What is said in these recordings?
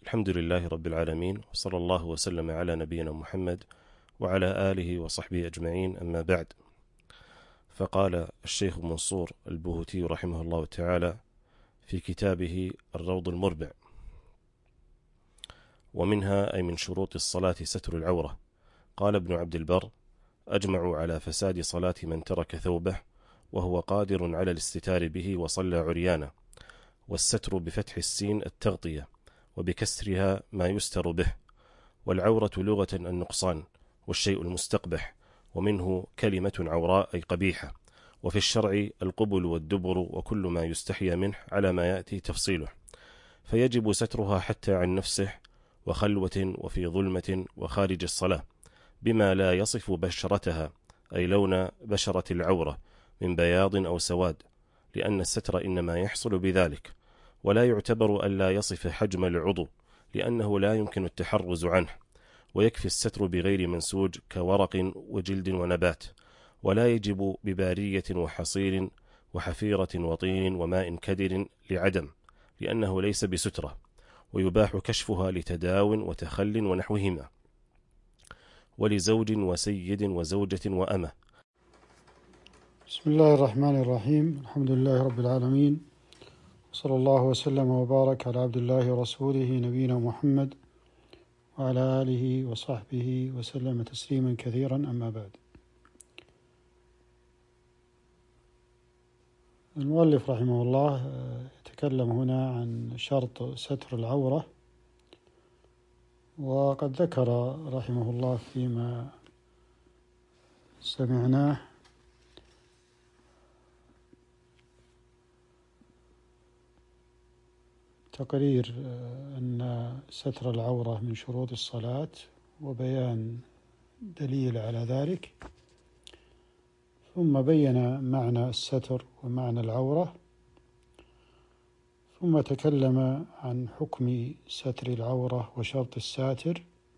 الحمد لله رب العالمين، وصلى الله وسلم على نبينا محمد وعلى آله وصحبه أجمعين، أما بعد. فقال الشيخ منصور البهوتي رحمه الله تعالى في كتابه الروض المربع: ومنها أي من شروط الصلاة ستر العورة. قال ابن عبد البر: أجمعوا على فساد صلاة من ترك ثوبه وهو قادر على الاستتار به وصلى عريانا. والستر بفتح السين التغطية، وبكسرها ما يستر به. والعورة لغة النقصان والشيء المستقبح، ومنه كلمة عوراء أي قبيحة. وفي الشرع القبل والدبر وكل ما يستحيا منه على ما يأتي تفصيله، فيجب سترها حتى عن نفسه وخلوة وفي ظلمة وخارج الصلاة، بما لا يصف بشرتها أي لون بشرة العورة من بياض أو سواد، لأن الستر إنما يحصل بذلك. ولا يعتبر ألا يصف حجم العضو، لأنه لا يمكن التحرز عنه، ويكفي الستر بغير منسوج كورق وجلد ونبات. ولا يجب ببارية وحصير وحفيرة وطين وماء كدر لعدم، لأنه ليس بسترة. ويباح كشفها لتداو وتخل ونحوهما، ولزوج وسيد وزوجة وأمة. بسم الله الرحمن الرحيم. الحمد لله رب العالمين، صلى الله وسلم وبارك على عبد الله ورسوله نبينا محمد وعلى آله وصحبه وسلم تسليما كثيرا، أما بعد. المؤلف رحمه الله يتكلم هنا عن شرط ستر العورة، وقد ذكر رحمه الله فيما سمعناه تقرير أن ستر العورة من شروط الصلاة، وبيان دليل على ذلك، ثم بين معنى الستر ومعنى العورة، ثم تكلم عن حكم ستر العورة وشرط الساتر،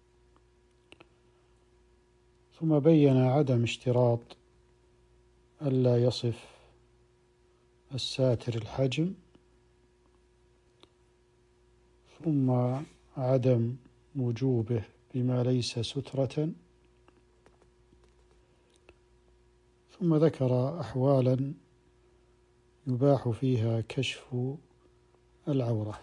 ثم بين عدم اشتراط ألا يصف الساتر الحجم، ثم عدم وجوبه بما ليس سترة، ثم ذكر أحوالا يباح فيها كشف العورة.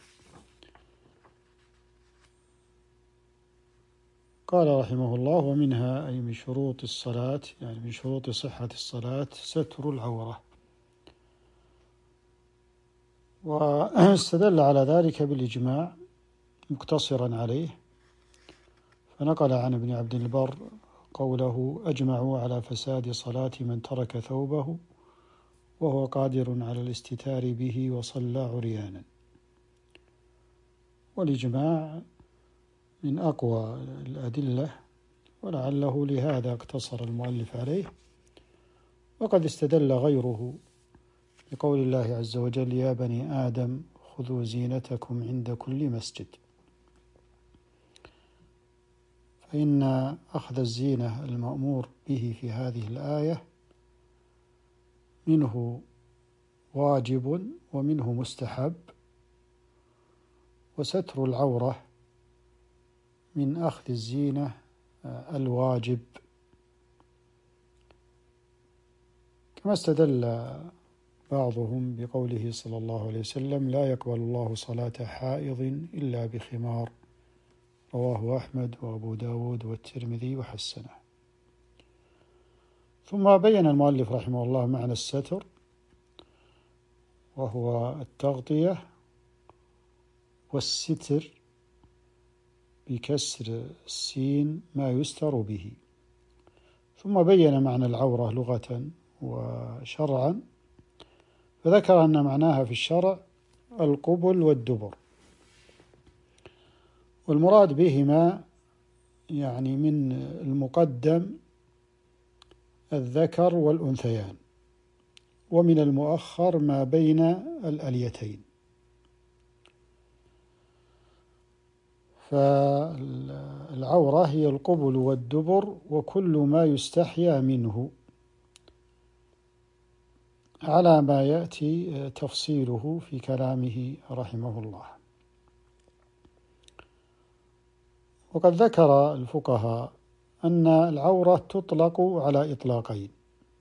قال رحمه الله: ومنها أي من شروط الصلاة، يعني من شروط صحة الصلاة، ستر العورة. واستدل على ذلك بالإجماع مقتصرا عليه، فنقل عن ابن عبد البر قوله: أجمعوا على فساد صلاة من ترك ثوبه وهو قادر على الاستتار به وصلى عريانا. والإجماع من أقوى الأدلة، ولعله لهذا اقتصر المؤلف عليه. وقد استدل غيره بقول الله عز وجل: يا بني آدم خذوا زينتكم عند كل مسجد. فإن أخذ الزينة المأمور به في هذه الآية منه واجب ومنه مستحب، وستر العورة من أخذ الزينة الواجب، كما استدل بعضهم بقوله صلى الله عليه وسلم: لا يقبل الله صلاة حائض إلا بخمار، رواه أحمد وأبو داود والترمذي وحسنه. ثم بين المؤلف رحمه الله معنى الستر، وهو التغطية والستر بكسر السين ما يستر به. ثم بين معنى العورة لغة وشرعا، فذكر أن معناها في الشرع القبل والدبر، والمراد بهما يعني من المقدم الذكر والأنثيان، ومن المؤخر ما بين الأليتين. فالعورة هي القبل والدبر وكل ما يستحيا منه، على ما يأتي تفصيله في كلامه رحمه الله. وقد ذكر الفقهاء أن العورة تطلق على إطلاقين.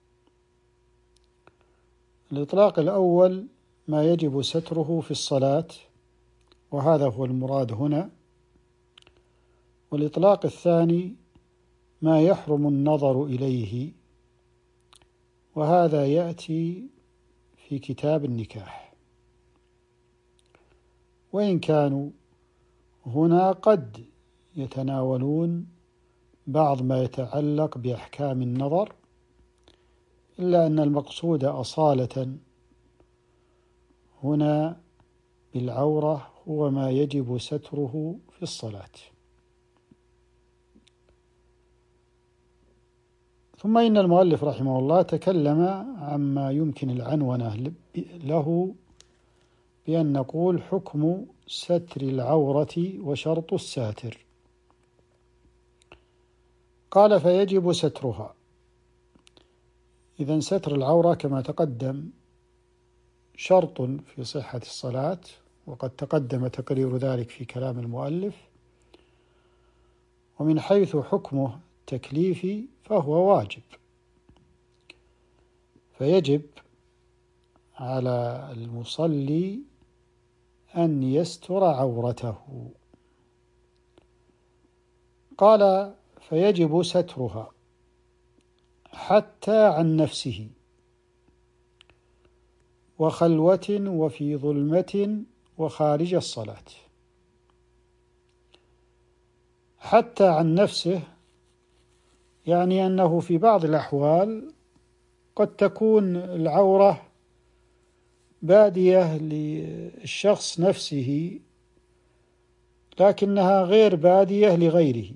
الإطلاق الأول ما يجب ستره في الصلاة، وهذا هو المراد هنا. والإطلاق الثاني ما يحرم النظر إليه، وهذا يأتي في كتاب النكاح. وإن كانوا هنا قد يتناولون بعض ما يتعلق بأحكام النظر، إلا أن المقصود أصالة هنا بالعورة هو ما يجب ستره في الصلاة. ثم إن المؤلف رحمه الله تكلم عما يمكن العنونة له بأن نقول حكم ستر العورة وشرط الساتر. قال فيجب سترها. إذن ستر العورة كما تقدم شرط في صحة الصلاة، وقد تقدم تقرير ذلك في كلام المؤلف. ومن حيث حكمه تكليفي فهو واجب، فيجب على المصلي أن يستر عورته. قال فيجب سترها حتى عن نفسه وخلوة وفي ظلمة وخارج الصلاة. حتى عن نفسه يعني أنه في بعض الأحوال قد تكون العورة بادية للشخص نفسه، لكنها غير بادية لغيره،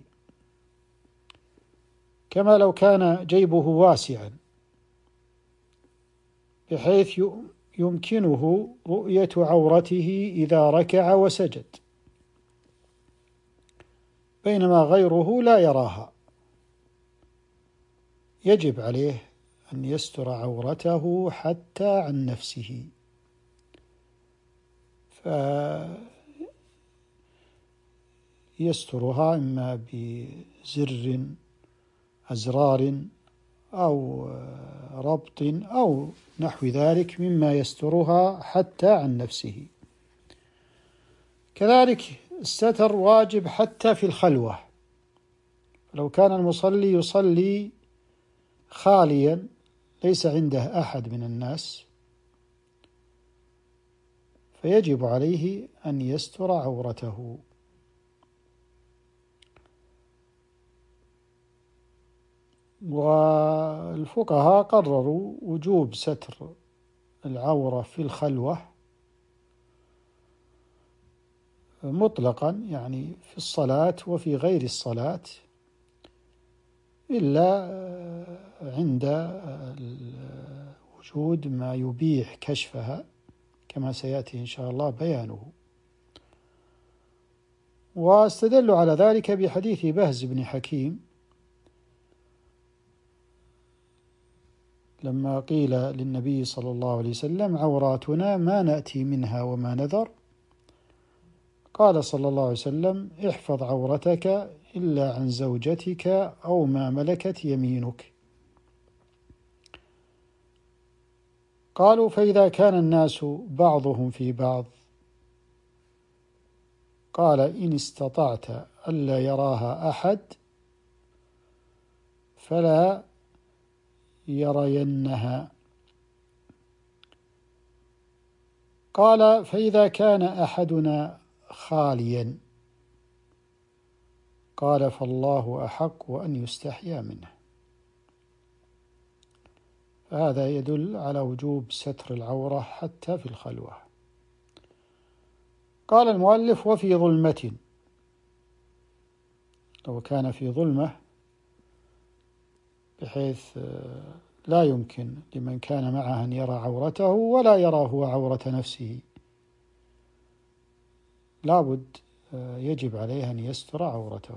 كما لو كان جيبه واسعا بحيث يمكنه رؤية عورته إذا ركع وسجد، بينما غيره لا يراها. يجب عليه أن يستر عورته حتى عن نفسه، فيسترها إما بزر أزرار أو ربط أو نحو ذلك مما يسترها حتى عن نفسه. كذلك الستر واجب حتى في الخلوة. لو كان المصلي يصلي خاليا ليس عنده أحد من الناس، فيجب عليه أن يستر عورته. والفقهاء قرروا وجوب ستر العورة في الخلوة مطلقا، يعني في الصلاة وفي غير الصلاة، إلا عند وجود ما يبيح كشفها كما سيأتي إن شاء الله بيانه. واستدلوا على ذلك بحديث بهز بن حكيم لما قيل للنبي صلى الله عليه وسلم عوراتنا ما نأتي منها وما نذر، قال صلى الله عليه وسلم احفظ عورتك إلا عن زوجتك أو ما ملكت يمينك. قالوا فإذا كان الناس بعضهم في بعض، قال إن استطعت ألا يراها أحد فلا يرينها. قال فإذا كان أحدنا خاليا، قال فالله أحق أن يستحيا منه. فهذا يدل على وجوب ستر العورة حتى في الخلوة. قال المؤلف وفي ظلمة، لو كان في ظلمة بحيث لا يمكن لمن كان معه أن يرى عورته ولا يرى هو عورة نفسه، لابد يجب عليه أن يستر عورته.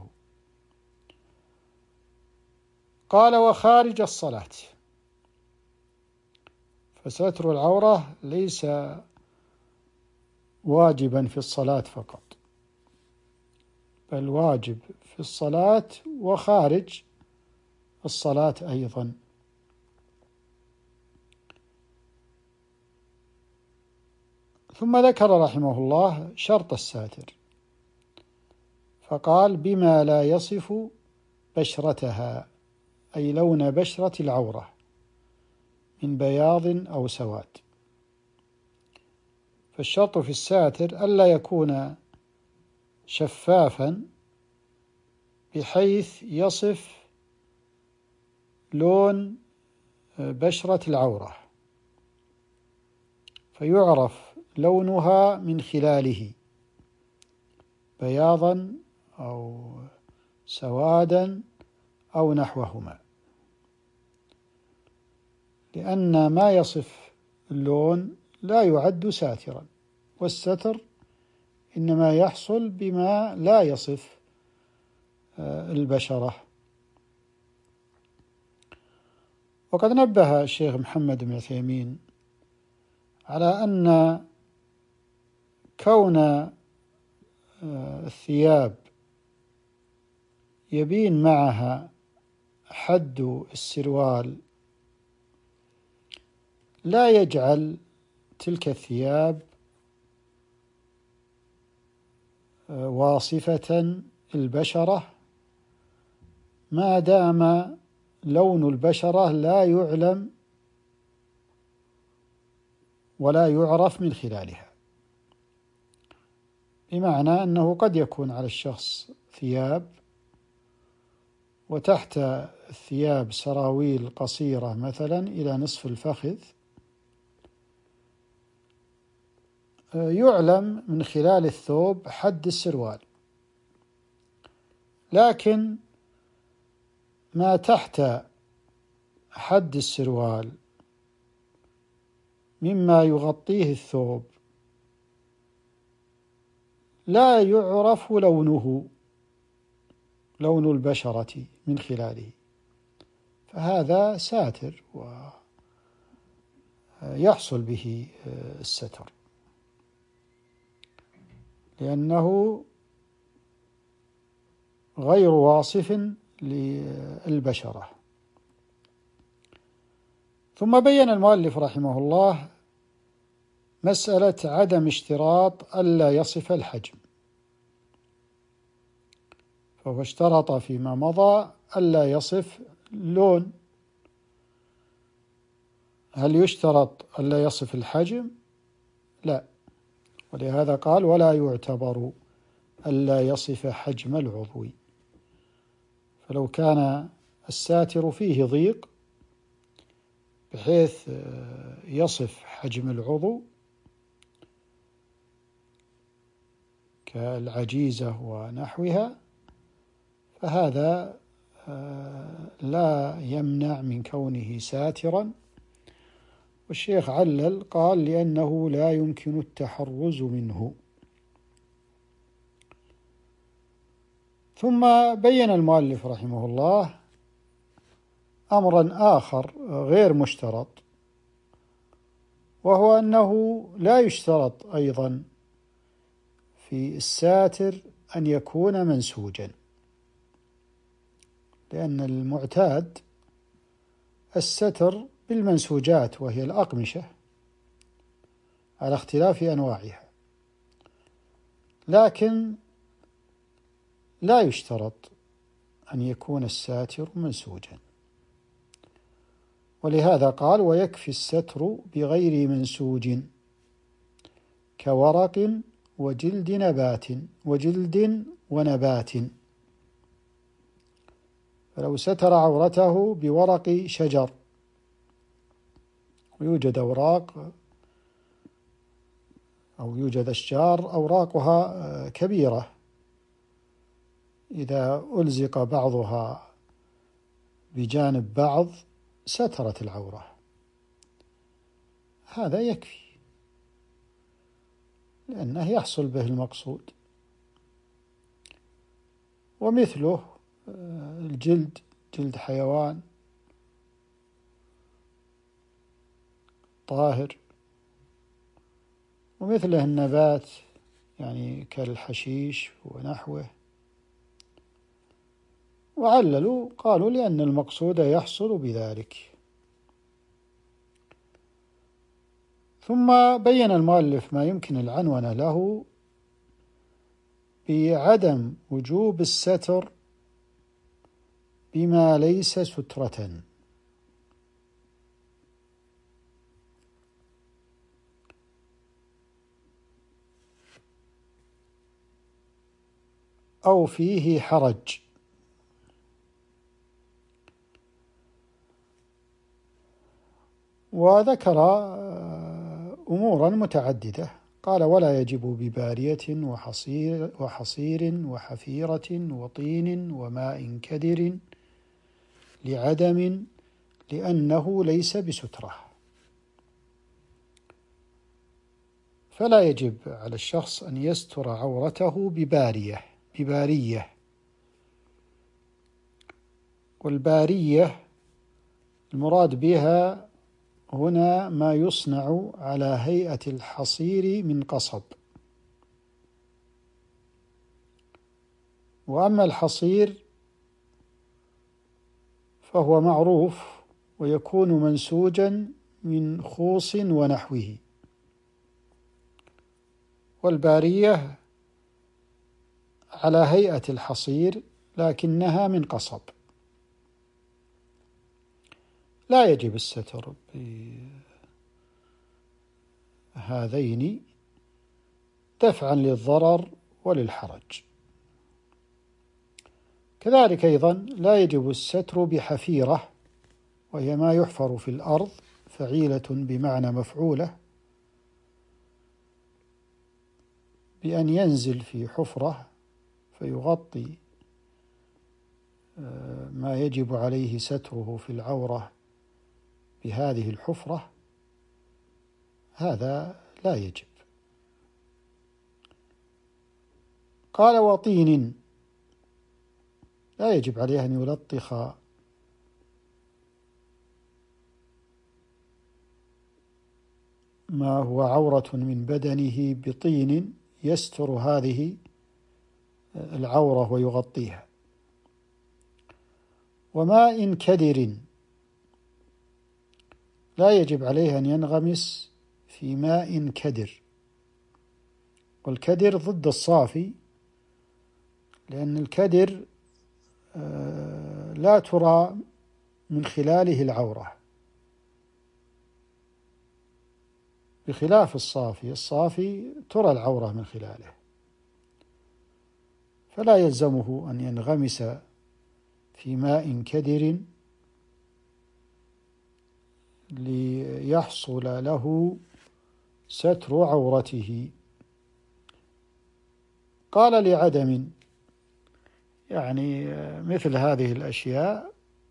قال وخارج الصلاة، فستر العورة ليس واجبا في الصلاة فقط، بل واجب في الصلاة وخارج الصلاة أيضا. ثم ذكر رحمه الله شرط الساتر، فقال: بما لا يصف بشرتها، أي لون بشرة العورة، من بياض أو سواد. فالشرط في الساتر ألا يكون شفافا بحيث يصف لون بشرة العورة فيعرف لونها من خلاله بياضا أو سوادا أو نحوهما، لأن ما يصف اللون لا يعد ساترا، والستر إنما يحصل بما لا يصف البشرة. وقد نبه الشيخ محمد بن عثيمين على أن كون الثياب يبين معها حد السروال لا يجعل تلك الثياب واصفة البشرة ما دام لون البشرة لا يعلم ولا يعرف من خلالها. بمعنى أنه قد يكون على الشخص ثياب وتحت الثياب سراويل قصيرة مثلا إلى نصف الفخذ، يعلم من خلال الثوب حد السروال، لكن ما تحت حد السروال مما يغطيه الثوب لا يعرف لونه، لون البشرة من خلاله، فهذا ساتر ويحصل به الستر، لأنه غير واصف للبشرة. ثم بين المؤلف رحمه الله مسألة عدم اشتراط ألا يصف الحجم، فهو اشترط فيما مضى ألا يصف اللون. هل يشترط ألا يصف الحجم؟ لا، ولهذا قال: ولا يعتبر ألا يصف حجم العضو. فلو كان الساتر فيه ضيق بحيث يصف حجم العضو كالعجيزة ونحوها، فهذا لا يمنع من كونه ساترا. والشيخ علل قال: لأنه لا يمكن التحرز منه. ثم بين المؤلف رحمه الله أمرا آخر غير مشترط، وهو أنه لا يشترط أيضا في الساتر أن يكون منسوجا، لأن المعتاد الستر بالمنسوجات وهي الأقمشة على اختلاف أنواعها، لكن لا يشترط أن يكون الساتر منسوجا. ولهذا قال: ويكفي الستر بغير منسوج كورق وجلد نبات وجلد ونبات. فلو ستر عورته بورق شجر، ويوجد أوراق أو يوجد أشجار أوراقها كبيرة، إذا ألزق بعضها بجانب بعض سترت العورة، هذا يكفي، لأنه يحصل به المقصود. ومثله الجلد، جلد حيوان طاهر، ومثله النبات يعني كالحشيش ونحوه، وعللوا قالوا لأن المقصود يحصل بذلك. ثم بين المؤلف ما يمكن العنون له بعدم وجوب الستر بما ليس سترة. أو فيه حرج. وذكر أمورا متعددة، قال: ولا يجب ببارية وحصير وحفيرة وطين وماء كدر لعدم لأنه ليس بسترة. فلا يجب على الشخص أن يستر عورته ببارية. والبارية المراد بها هنا ما يصنع على هيئة الحصير من قصب. وأما الحصير فهو معروف ويكون منسوجا من خوص ونحوه، والبارية على هيئة الحصير لكنها من قصب. لا يجب الستر بهذين دفعا للضرر وللحرج. كذلك أيضا لا يجب الستر بحفيرة، وهي ما يحفر في الأرض، فعيلة بمعنى مفعولة، بأن ينزل في حفرة فيغطي ما يجب عليه ستره في العورة بهذه الحفرة، هذا لا يجب. قال: وطين، لا يجب عليه أن يلطخ ما هو عورة من بدنه بطين يستر هذه العورة ويغطيها. وماء كدر، لا يجب عليه أن ينغمس في ماء كدر، والكدر ضد الصافي، لأن الكدر لا ترى من خلاله العورة، بخلاف الصافي ترى العورة من خلاله. فلا يلزمه أن ينغمس في ماء كدر ليحصل له ستر عورته. قال: لعدم، يعني مثل هذه الأشياء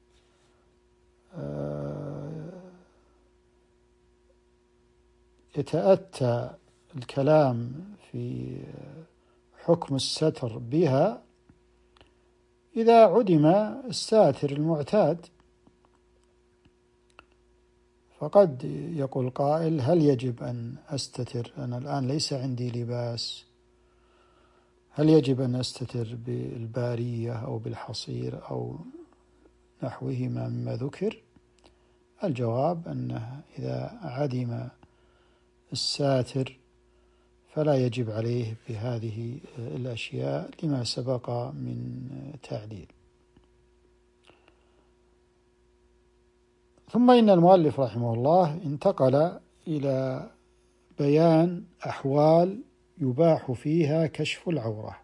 يتأتى الكلام في حكم الستر بها إذا عدم الساتر المعتاد. فقد يقول قائل: هل يجب أن أستتر؟ أنا الآن ليس عندي لباس، هل يجب أن أستتر بالبارية أو بالحصير أو نحوهما مما ذكر؟ الجواب أنه إذا عدم الساتر فلا يجب عليه بهذه الأشياء لما سبق من تعليل. ثم إن المؤلف رحمه الله انتقل إلى بيان أحوال يباح فيها كشف العورة.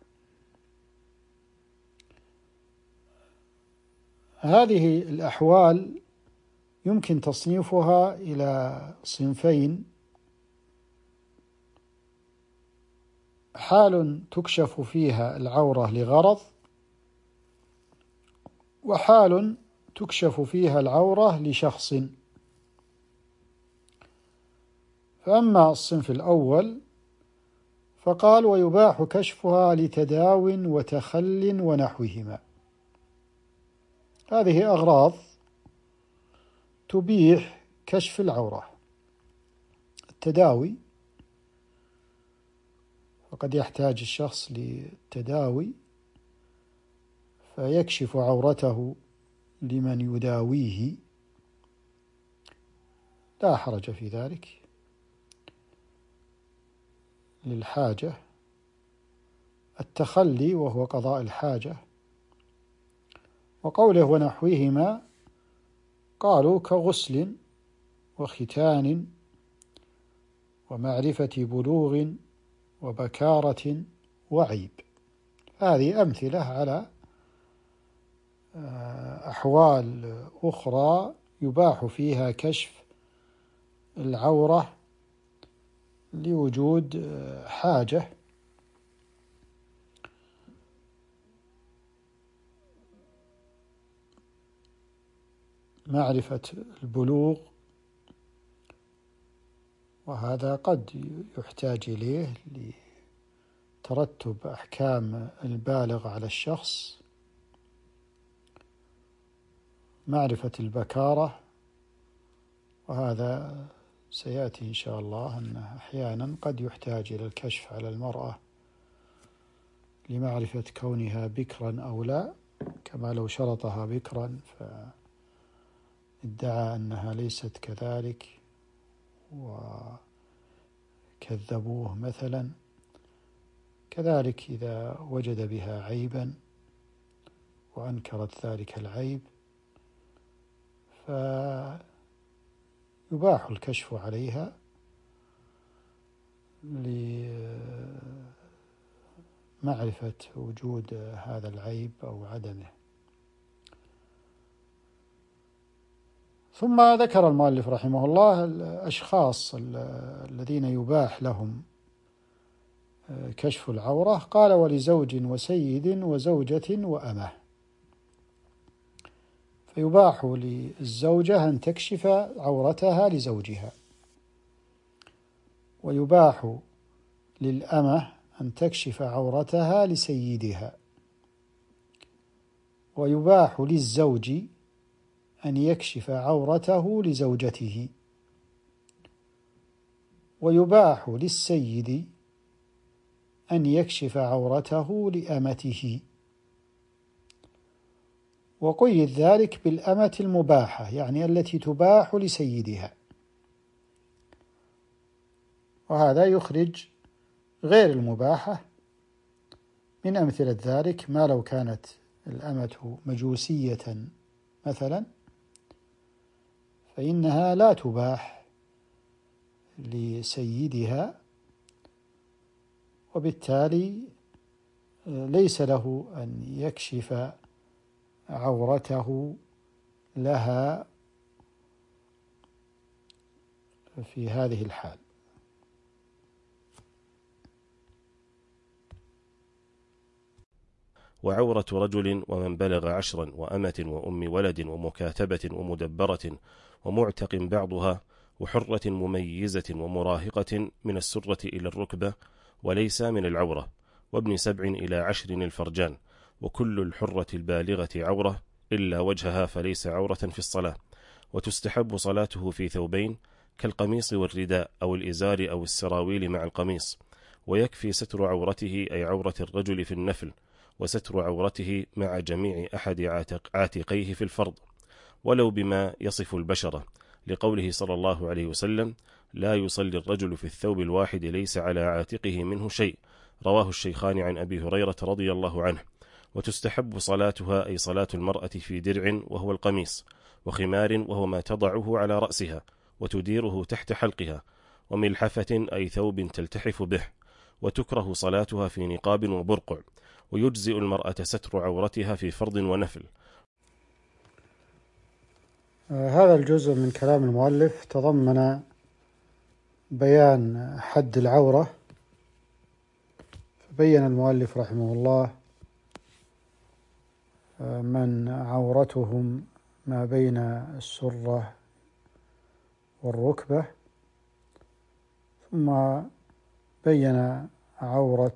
هذه الأحوال يمكن تصنيفها إلى صنفين: حال تكشف فيها العورة لغرض، وحال تكشف فيها العورة لشخص. فأما الصنف الأول فقال: ويباح كشفها لتداو وتخل ونحوهما. هذه أغراض تبيح كشف العورة: التداوي، وقد يحتاج الشخص للتداوي فيكشف عورته لمن يداويه لا حرج في ذلك للحاجة. التخلي وهو قضاء الحاجة، وقوله ونحوهما قالوا كغسل وختان ومعرفة بلوغ وبكارة وعيب. هذه أمثلة على أحوال أخرى يباح فيها كشف العورة لوجود حاجة. معرفة البلوغ، وهذا قد يحتاج إليه لترتب أحكام البالغ على الشخص. معرفة البكارة، وهذا سيأتي إن شاء الله أنه أحيانا قد يحتاج إلى الكشف على المرأة لمعرفة كونها بكرا أو لا، كما لو شرطها بكرا فادعى أنها ليست كذلك وكذبوه مثلا. كذلك إذا وجد بها عيبا وأنكرت ذلك العيب فيباح الكشف عليها لمعرفة وجود هذا العيب أو عدمه. ثم ذكر المؤلف رحمه الله الأشخاص الذين يباح لهم كشف العورة. قال ولزوج وسيد وزوجة وأمة. فيباح للزوجة أن تكشف عورتها لزوجها، ويباح للأمة أن تكشف عورتها لسيدها، ويباح للزوج أن يكشف عورته لزوجته، ويباح للسيد أن يكشف عورته لأمته. وقيد ذلك بالأمة المباحة، يعني التي تباح لسيدها، وهذا يخرج غير المباحة. من أمثلة ذلك ما لو كانت الأمة مجوسية مثلا، فإنها لا تباح لسيدها، وبالتالي ليس له أن يكشف عورته لها في هذه الحال. وعورة رجل ومن بلغ 10 وأمة وأم ولد ومكاتبة ومدبرة ومعتق بعضها وحرة مميزة ومراهقة من السرة إلى الركبة وليس من العورة، وابن 7 إلى 10 الفرجان، وكل الحرة البالغة عورة إلا وجهها فليس عورة في الصلاة. وتستحب صلاته في ثوبين كالقميص والرداء أو الإزار أو السراويل مع القميص، ويكفي ستر عورته أي عورة الرجل في النفل، وستر عورته مع جميع أحد عاتقيه في الفرض، ولو بما يصف البشرة، لقوله صلى الله عليه وسلم لا يصلي الرجل في الثوب الواحد ليس على عاتقه منه شيء، رواه الشيخان عن أبي هريرة رضي الله عنه. وتستحب صلاتها أي صلاة المرأة في درع وهو القميص، وخمار وهو ما تضعه على رأسها وتديره تحت حلقها، وملحفة أي ثوب تلتحف به. وتكره صلاتها في نقاب وبرقع، ويجزئ المرأة ستر عورتها في فرض ونفل. هذا الجزء من كلام المؤلف تضمن بيان حد العورة. فبين المؤلف رحمه الله من عورتهم ما بين السرة والركبة، ثم بين عورة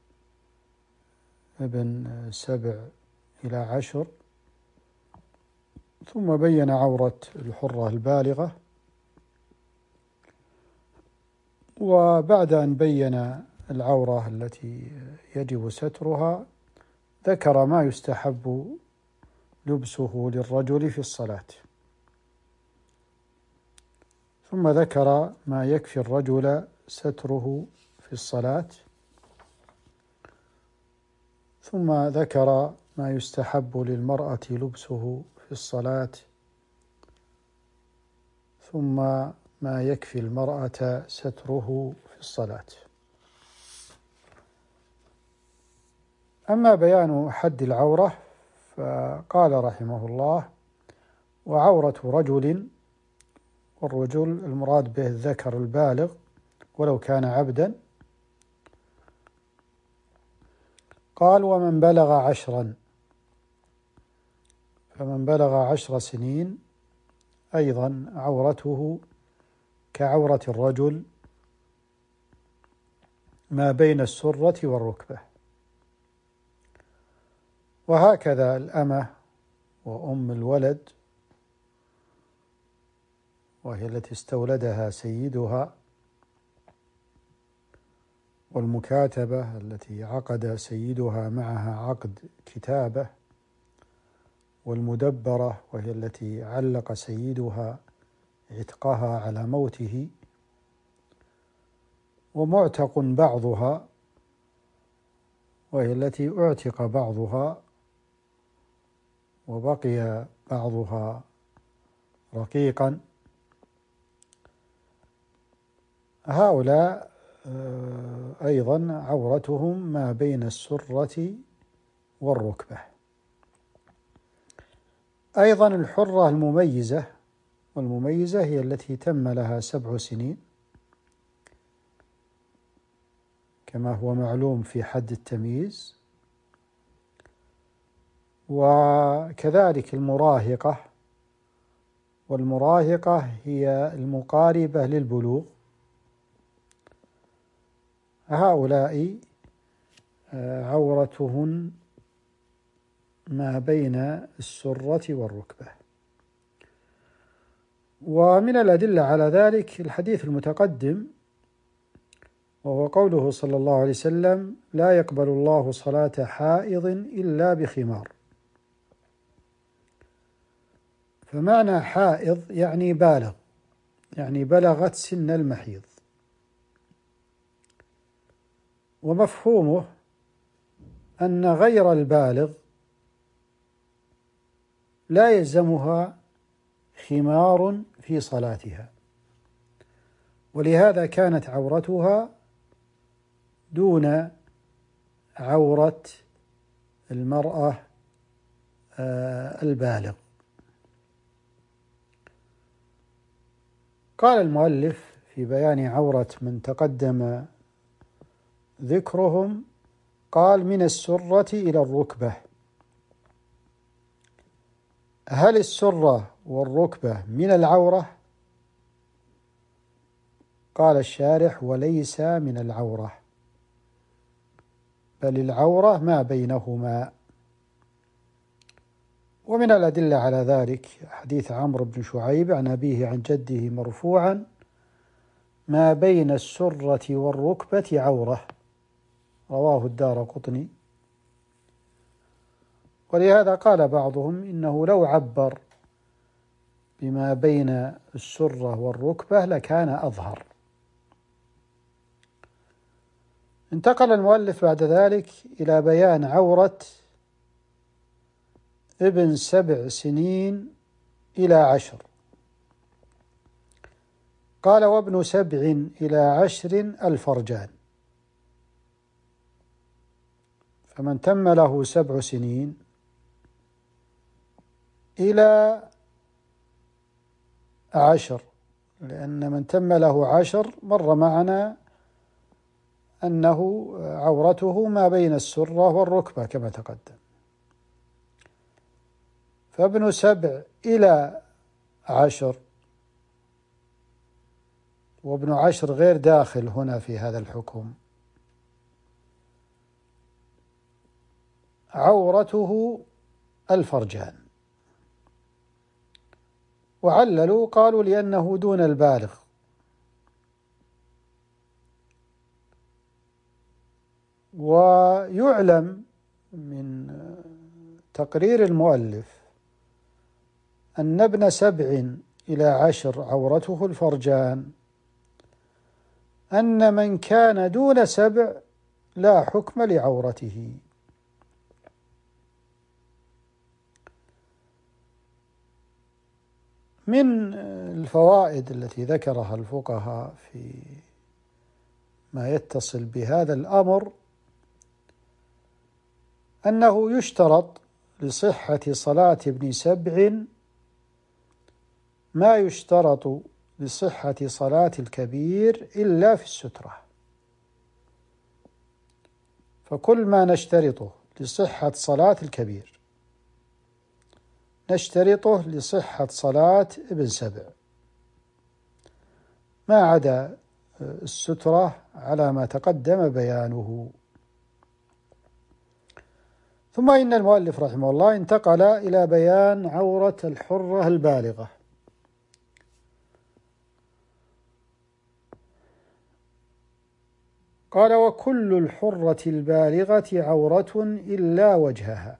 ابن 7 إلى 10، ثم بين عورة الحرة البالغة. وبعد أن بين العورة التي يجب سترها ذكر ما يستحب لبسه للرجل في الصلاة، ثم ذكر ما يكفي الرجل ستره في الصلاة، ثم ذكر ما يستحب للمرأة لبسه في الصلاة، ثم ما يكفي المرأة ستره في الصلاة. أما بيان حد العورة فقال رحمه الله: وعورة رجل، والرجل المراد به الذكر البالغ ولو كان عبدا، قال: ومن بلغ 10، فمن بلغ 10 سنين أيضا عورته كعورة الرجل ما بين السرة والركبة. وهكذا الأمة وأم الولد، وهي التي استولدها سيدها، والمكاتبة التي عقد سيدها معها عقد كتابة، والمدبرة وهي التي علق سيدها عتقها على موته، ومعتق بعضها وهي التي اعتق بعضها وبقي بعضها رقيقا. هؤلاء أيضا عورتهم ما بين السرة والركبة. أيضا الحرة المميزة، والمميزة هي التي تم لها 7 سنين كما هو معلوم في حد التمييز، وكذلك المراهقة، والمراهقة هي المقاربة للبلوغ. هؤلاء عورتهن ما بين السرة والركبة. ومن الأدلة على ذلك الحديث المتقدم، وهو قوله صلى الله عليه وسلم: لا يقبل الله صلاة حائض إلا بخمار. فمعنى حائض يعني بالغ، يعني بلغت سن المحيض، ومفهومه أن غير البالغ لا يلزمها خمار في صلاتها، ولهذا كانت عورتها دون عورة المرأة البالغ. قال المؤلف في بيان عورة من تقدم ذكرهم، قال: من السرة إلى الركبة. هل السرة والركبة من العورة؟ قال الشارح: وليس من العورة، بل العورة ما بينهما. ومن الأدلة على ذلك حديث عمرو بن شعيب عن أبيه عن جده مرفوعا: ما بين السرة والركبة عورة، رواه الدارقطني. ولهذا قال بعضهم إنه لو عبر بما بين السرة والركبة لكان أظهر. انتقل المؤلف بعد ذلك إلى بيان عورة ابن 7 سنين إلى 10. قال: وابن 7 إلى 10 الفرجان. فمن تم له 7 سنين إلى 10، لأن من تم له 10 مر معنا أنه عورته ما بين السرة والركبة كما تقدم. فابن 7 إلى 10، وابن 10 غير داخل هنا في هذا الحكم، عورته الفرجان. وعللوا قالوا: لأنه دون البالغ. ويعلم من تقرير المؤلف أن ابن 7 إلى 10 عورته الفرجان، أن من كان دون 7 لا حكم لعورته. من الفوائد التي ذكرها الفقهاء في ما يتصل بهذا الأمر أنه يشترط لصحة صلاة ابن 7 ما يشترط لصحة صلاة الكبير إلا في السترة، فكل ما نشترطه لصحة صلاة الكبير نشترطه لصحة صلاة ابن 7، ما عدا السترة على ما تقدم بيانه. ثم إن المؤلف رحمه الله انتقل إلى بيان عورة الحرة البالغة، قال: وكل الحرة البالغة عورة إلا وجهها.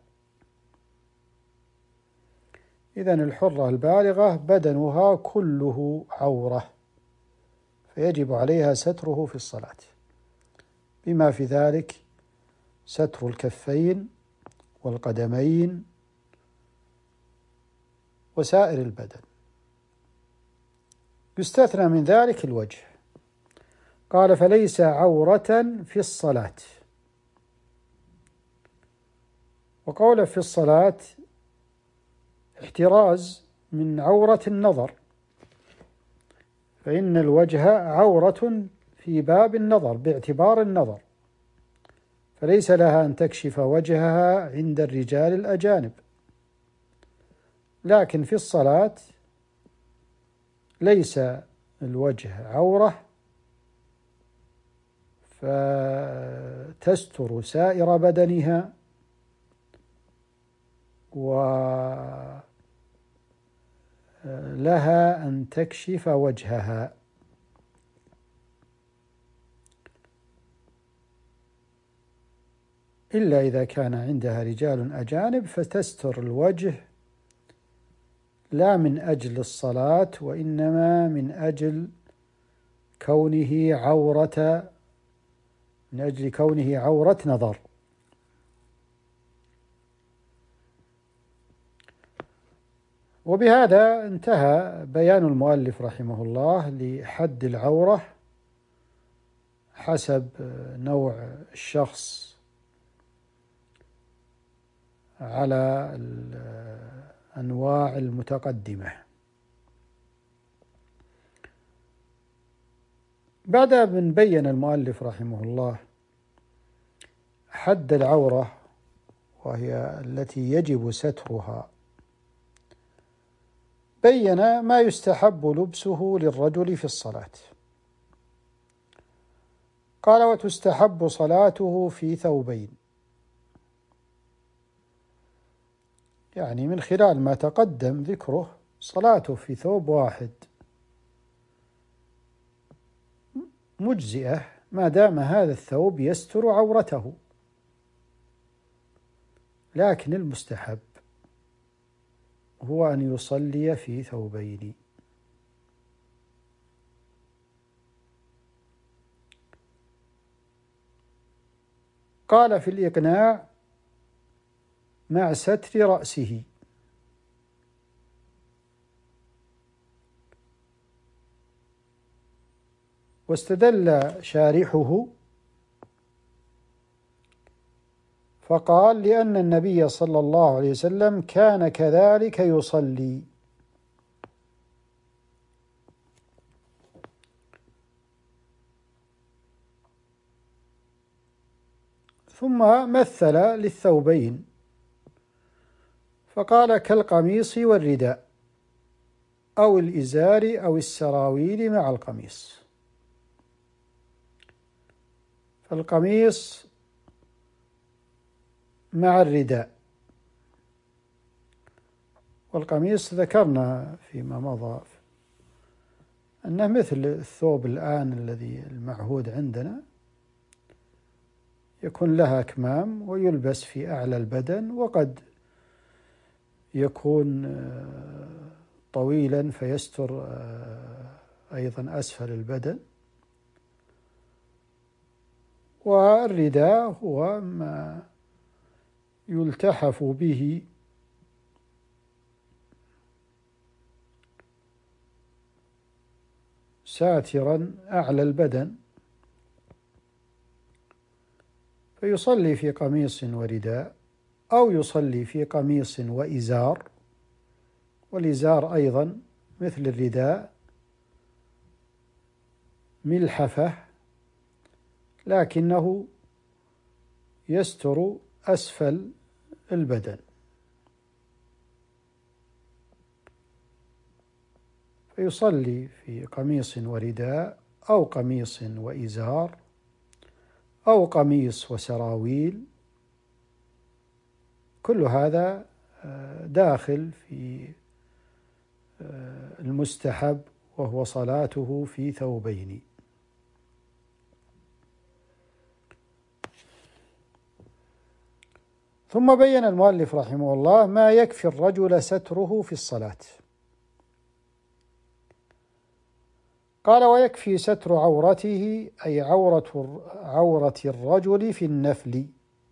إذن الحرة البالغة بدنها كله عورة، فيجب عليها ستره في الصلاة، بما في ذلك ستر الكفين والقدمين وسائر البدن، يستثنى من ذلك الوجه. قال: فليس عورة في الصلاة. وقوله في الصلاة احتراز من عورة النظر، فإن الوجه عورة في باب النظر باعتبار النظر، فليس لها أن تكشف وجهها عند الرجال الأجانب، لكن في الصلاة ليس الوجه عورة، فتستر سائر بدنها ولها أن تكشف وجهها. إلا إذا كان عندها رجال أجانب فتستر الوجه لا من أجل الصلاة، وإنما من أجل كونه عورة نظر. وبهذا انتهى بيان المؤلف رحمه الله لحد العورة حسب نوع الشخص على الأنواع المتقدمة. بعد أن بين المؤلف رحمه الله حد العورة وهي التي يجب سترها، بين ما يستحب لبسه للرجل في الصلاة. قال: وتستحب صلاته في ثوبين، يعني من خلال ما تقدم ذكره صلاته في ثوب واحد مجزئة ما دام هذا الثوب يستر عورته، لكن المستحب هو أن يصلي في ثوبين. قال في الإقناع: مع ستر رأسه. واستدل شارحه فقال: لأن النبي صلى الله عليه وسلم كان كذلك يصلي. ثم مثل للثوبين فقال: كالقميص والرداء، أو الإزار أو السراويل مع القميص. فالقميص مع الرداء، والقميص ذكرنا فيما مضى أنه مثل الثوب الآن الذي المعهود عندنا، يكون لها كمام ويلبس في أعلى البدن، وقد يكون طويلا فيستر أيضا أسفل البدن. والرداء هو ما يلتحف به ساترا أعلى البدن، فيصلي في قميص ورداء، أو يصلي في قميص وإزار، والإزار أيضا مثل الرداء ملحفة لكنه يستر أسفل البدن. فيصلي في قميص ورداء، أو قميص وإزار، أو قميص وسراويل، كل هذا داخل في المستحب، وهو صلاته في ثوبين. ثم بين المؤلف رحمه الله ما يكفي الرجل ستره في الصلاة. قال: ويكفي ستر عورته، أي عورة الرجل في النفل.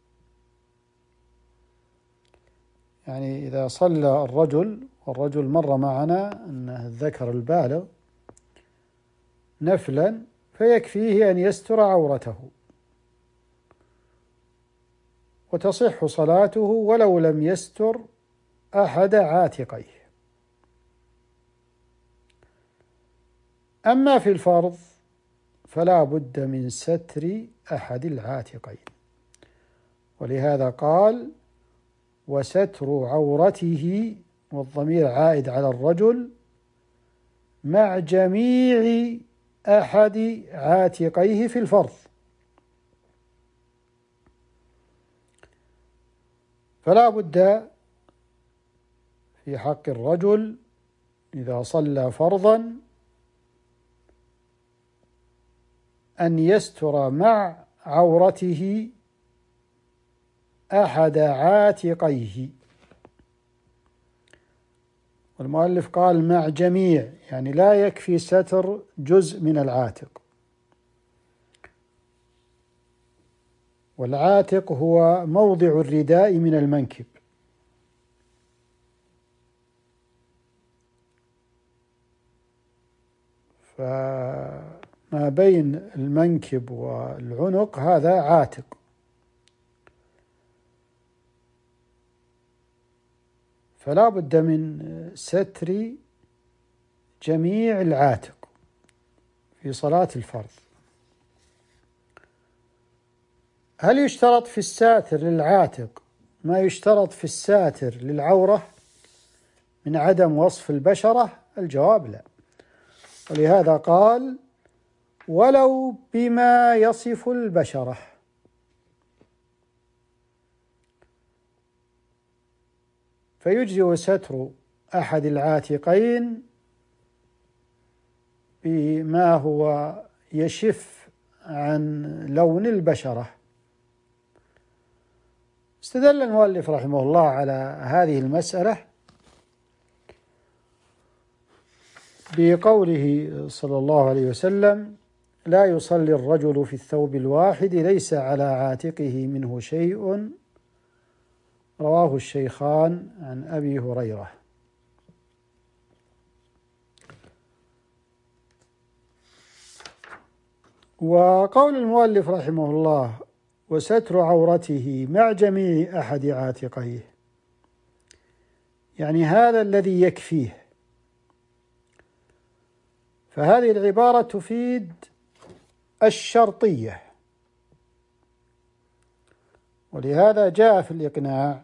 يعني إذا صلى والرجل مر معنا أنه الذكر البالغ نفلا، فيكفيه أن يستر عورته وتصح صلاته ولو لم يستر أحد عاتقيه. أما في الفرض فلا بد من ستر أحد العاتقين، ولهذا قال: وستر عورته، والضمير عائد على الرجل، مع جميع أحد عاتقيه في الفرض. فلا بد في حق الرجل إذا صلى فرضا أن يستر مع عورته أحد عاتقيه. والمؤلف قال مع جميع، يعني لا يكفي ستر جزء من العاتق، والعاتق هو موضع الرداء من المنكب، فما بين المنكب والعنق هذا عاتق. فلا بد من ستر جميع العاتق في صلاة الفرض. هل يشترط في الساتر للعاتق ما يشترط في الساتر للعورة من عدم وصف البشرة؟ الجواب لا، ولهذا قال: ولو بما يصف البشرة. فيجزئ ستر أحد العاتقين بما هو يشف عن لون البشرة. استدل المؤلف رحمه الله على هذه المسألة بقوله صلى الله عليه وسلم: لا يصلي الرجل في الثوب الواحد ليس على عاتقه منه شيء، رواه الشيخان عن أبي هريرة. وقول المؤلف رحمه الله: وستر عورته مع جميع أحد عاتقيه، يعني هذا الذي يكفيه. فهذه العبارة تفيد الشرطية، ولهذا جاء في الإقناع: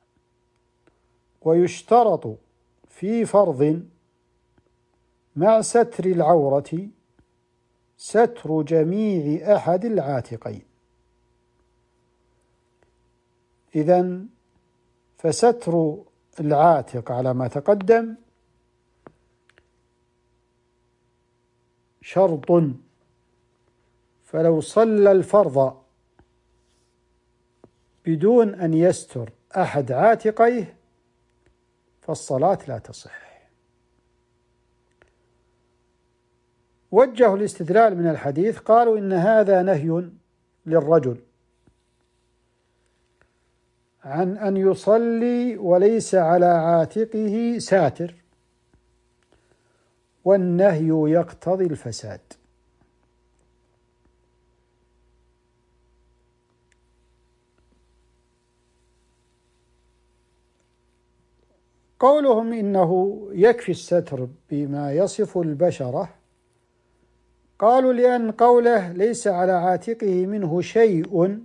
ويشترط في فرض مع ستر العورة ستر جميع أحد العاتقين. إذن فستر العاتق على ما تقدم شرط، فلو صلى الفرض بدون أن يستر أحد عاتقيه فالصلاة لا تصح. وجهوا الاستدلال من الحديث، قالوا إن هذا نهي للرجل عن أن يصلي وليس على عاتقه ساتر، والنهي يقتضي الفساد. قولهم إنه يكفي الستر بما يصف البشرة، قالوا لأن قوله ليس على عاتقه منه شيء،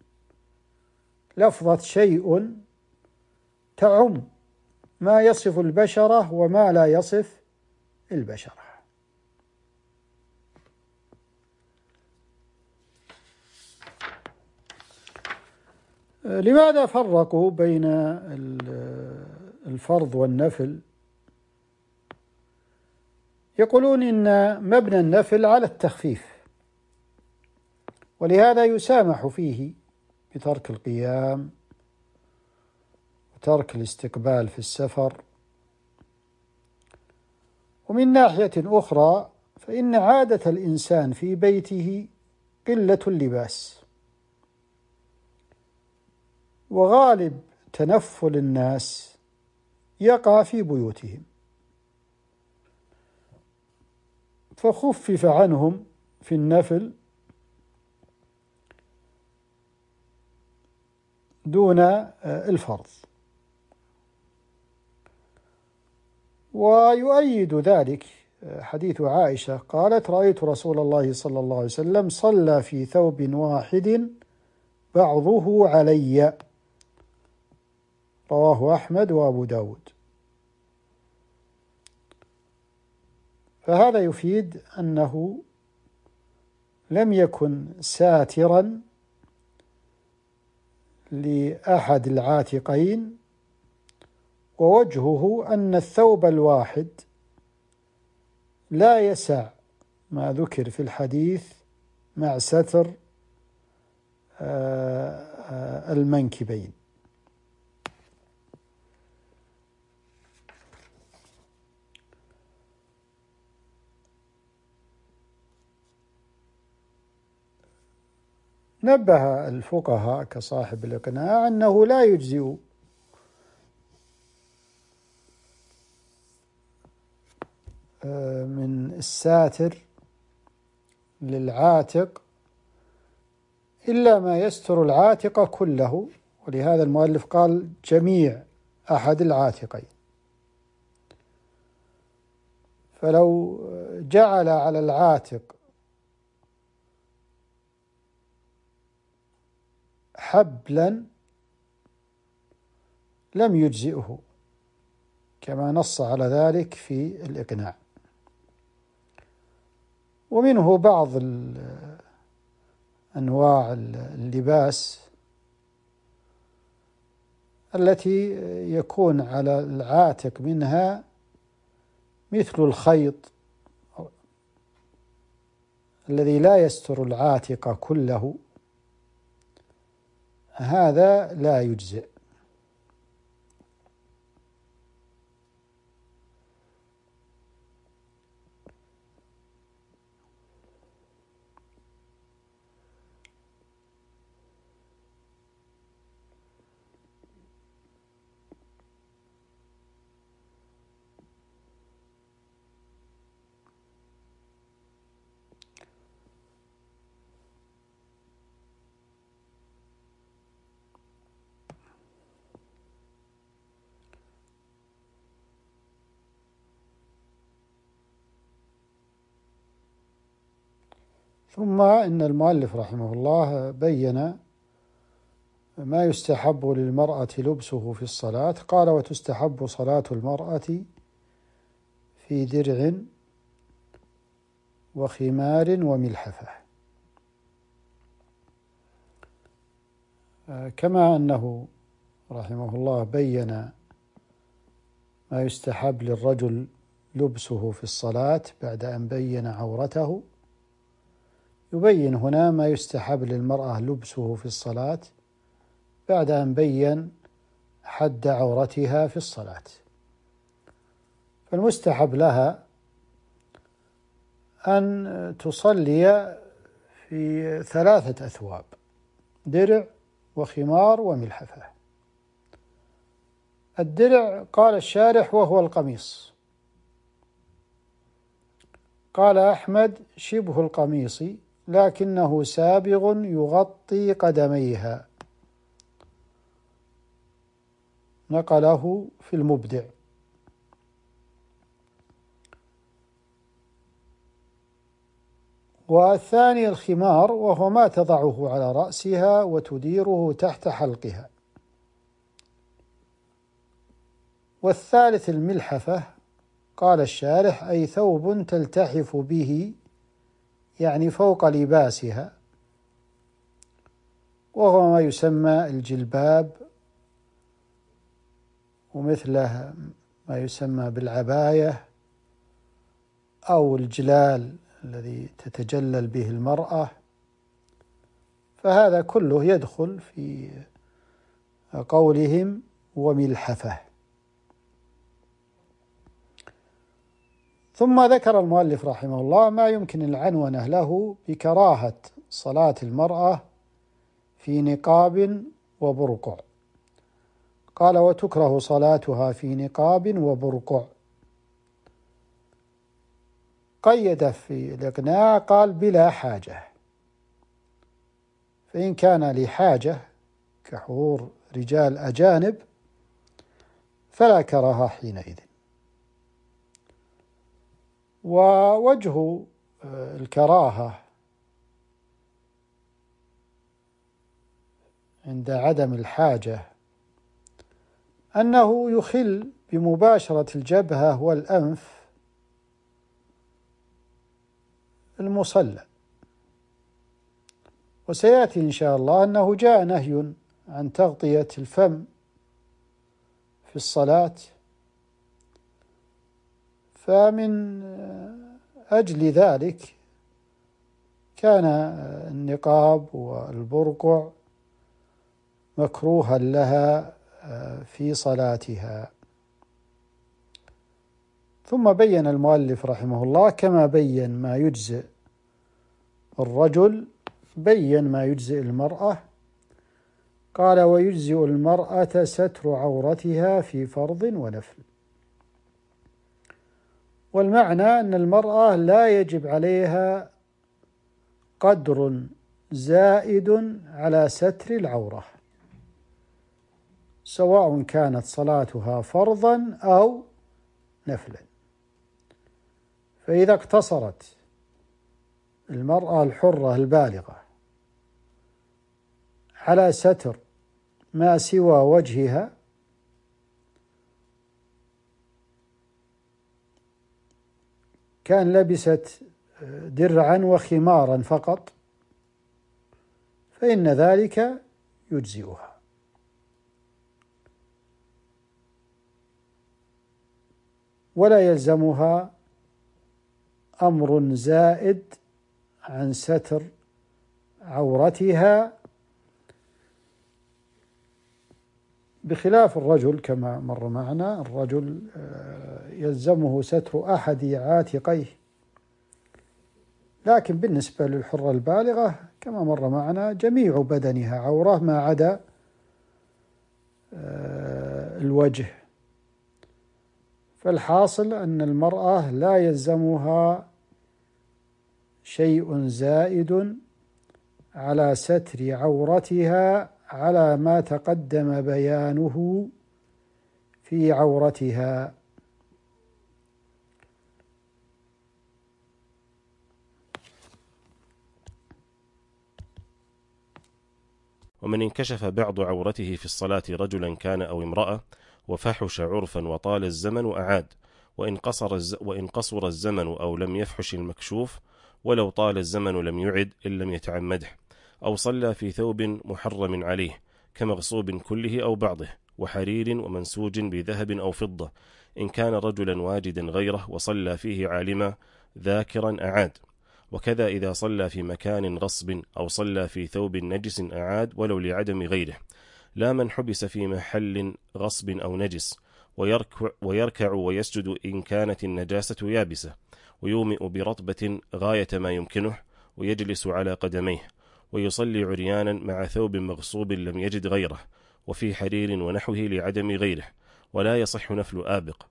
لفظة شيء تعم ما يصف البشرة وما لا يصف البشرة. لماذا فرقوا بين الفرض والنفل؟ يقولون إن مبنى النفل على التخفيف، ولهذا يسامح فيه بترك القيام وترك الاستقبال في السفر. ومن ناحية أخرى فإن عادة الإنسان في بيته قلة اللباس، وغالب تنفل الناس يقع في بيوتهم، فخفف عنهم في النفل دون الفرض. ويؤيد ذلك حديث عائشة قالت: رأيت رسول الله صلى الله عليه وسلم صلى في ثوب واحد بعضه علي، رواه أحمد وأبو داود. فهذا يفيد أنه لم يكن ساترا لأحد العاتقين، ووجهه أن الثوب الواحد لا يسع ما ذكر في الحديث مع ستر المنكبين. نبه الفقهاء كصاحب الإقناع أنه لا يجزئ من الساتر للعاتق إلا ما يستر العاتق كله، ولهذا المؤلف قال جميع أحد العاتقين. فلو جعل على العاتق حبلا لم يجزئه، كما نص على ذلك في الإقناع. ومنه بعض أنواع اللباس التي يكون على العاتق منها مثل الخيط الذي لا يستر العاتق كله، هذا لا يجزئ. ثم إن المؤلف رحمه الله بين ما يستحب للمرأة لبسه في الصلاة. قال: وتستحب صلاة المرأة في درع وخمار وملحفة. كما أنه رحمه الله بين ما يستحب للرجل لبسه في الصلاة بعد أن بين عورته، يبين هنا ما يستحب للمرأة لبسه في الصلاة بعد أن بين حد عورتها في الصلاة. فالمستحب لها أن تصلي في 3 أثواب: درع وخمار وملحفة. الدرع قال الشارح وهو القميص، قال أحمد شبه القميص لكنه سابغ يغطي قدميها، نقله في المبدع. والثاني الخمار، وهو ما تضعه على رأسها وتديره تحت حلقها. والثالث الملحفة، قال الشارح أي ثوب تلتحف به، يعني فوق لباسها، وهو ما يسمى الجلباب، ومثله ما يسمى بالعباية أو الجلال الذي تتجلل به المرأة. فهذا كله يدخل في قولهم وملحفة. ثم ذكر المؤلف رحمه الله ما يمكن العنونة له بكراهة صلاة المرأة في نقاب وبرقع. قال: وتكره صلاتها في نقاب وبرقع. قيد في الإقناع، قال: بلا حاجة. فإن كان لحاجة كحضور رجال أجانب فلا كراهة حينئذ. ووجه الكراهة عند عدم الحاجة أنه يخل بمباشرة الجبهة والأنف المصلى. وسيأتي إن شاء الله أنه جاء نهي عن تغطية الفم في الصلاة، فمن أجل ذلك كان النقاب والبرقع مكروها لها في صلاتها. ثم بين المؤلف رحمه الله كما بين ما يجزئ الرجل بين ما يجزئ المرأة. قال: ويجزئ المرأة ستر عورتها في فرض ونفل. والمعنى أن المرأة لا يجب عليها قدر زائد على ستر العورة، سواء كانت صلاتها فرضا أو نفلا. فإذا اقتصرت المرأة الحرة البالغة على ستر ما سوى وجهها كان لبست درعا وخمارا فقط، فإن ذلك يجزئها. ولا يلزمها أمر زائد عن ستر عورتها، بخلاف الرجل كما مر معنا. الرجل يلزمه ستر أحد عاتقيه، لكن بالنسبة للحرة البالغة كما مر معنا جميع بدنها عورة ما عدا الوجه. فالحاصل أن المرأة لا يلزمها شيء زائد على ستر عورتها على ما تقدم بيانه في عورتها. ومن انكشف بعض عورته في الصلاة رجلا كان أو امرأة وفحش عرفا وطال الزمن أعاد، وإن قصر الزمن أو لم يفحش المكشوف، ولو طال الزمن لم يعد إن لم يتعمده، أو صلى في ثوب محرم عليه كمغصوب كله أو بعضه، وحرير ومنسوج بذهب أو فضة، إن كان رجلا واجدا غيره وصلى فيه عالما ذاكرا أعاد. وكذا إذا صلى في مكان غصب أو صلى في ثوب نجس أعاد ولو لعدم غيره. لا من حبس في محل غصب أو نجس، ويركع ويسجد إن كانت النجاسة يابسة، ويومئ برطبة غاية ما يمكنه، ويجلس على قدميه، ويصلي عريانا مع ثوب مغصوب لم يجد غيره، وفي حرير ونحوه لعدم غيره، ولا يصح نفل آبق.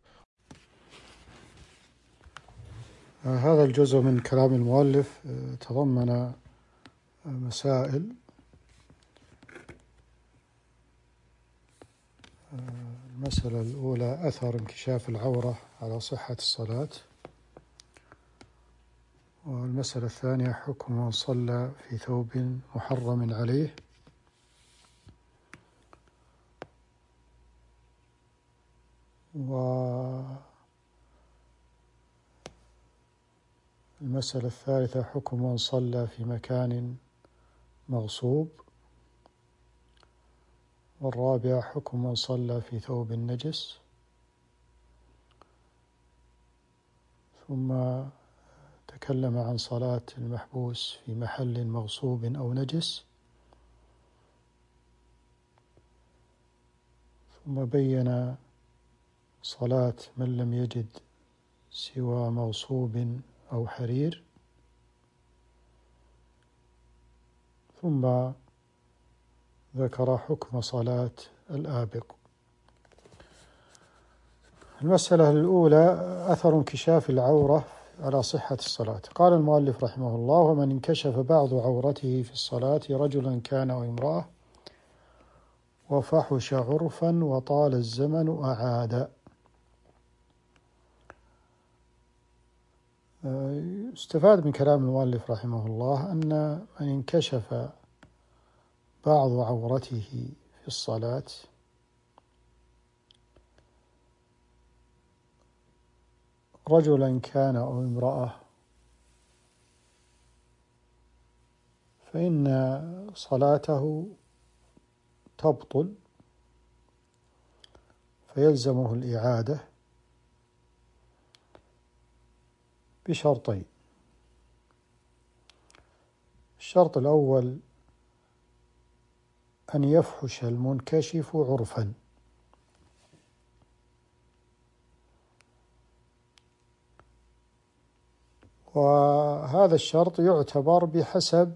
هذا الجزء من كلام المؤلف تضمن مسائل. المسألة الأولى أثر انكشاف العورة على صحة الصلاة، والمسألة الثانية حكم من صلى في ثوب محرم عليه، والمسألة الثالثة حكم من صلى في مكان مغصوب، والرابعة حكم من صلى في ثوب نجس. ثم تكلم عن صلاة المحبوس في محل مغصوب أو نجس، ثم بين صلاة من لم يجد سوى مغصوب أو حرير، ثم ذكر حكم صلاة الآبق. المسألة الأولى أثر انكشاف العورة على صحة الصلاة. قال المؤلف رحمه الله: ومن انكشف بعض عورته في الصلاة رجلا كان أو امرأة وفحش عرفا وطال الزمن أعاد. استفاد من كلام المؤلف رحمه الله أن من انكشف بعض عورته في الصلاة رجلا كان أو امرأة فإن صلاته تبطل، فيلزمه الإعادة بشرطين. الشرط الأول أن يفحش المنكشف عرفا، وهذا الشرط يعتبر بحسب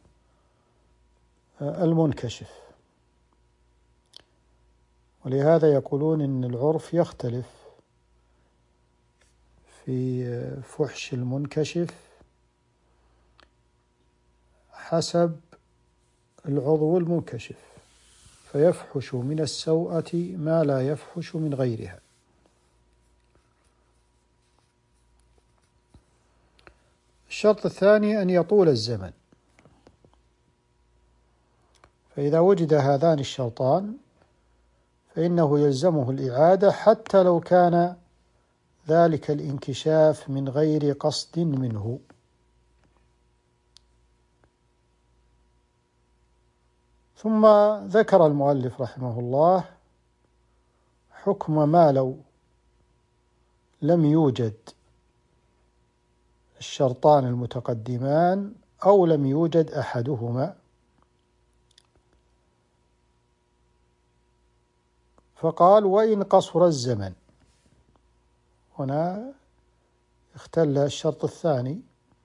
المنكشف، ولهذا يقولون إن العرف يختلف في فحش المنكشف حسب العضو المنكشف، فيفحش من السوءة ما لا يفحش من غيرها. الشرط الثاني أن يطول الزمن، فإذا وجد هذان الشرطان فإنه يلزمه الإعادة حتى لو كان ذلك الانكشاف من غير قصد منه. ثم ذكر المؤلف رحمه الله حكم ما لو لم يوجد الشرطان المتقدمان أو لم يوجد أحدهما، فقال: وإن قصر الزمن. هنا اختل الشرط الثاني،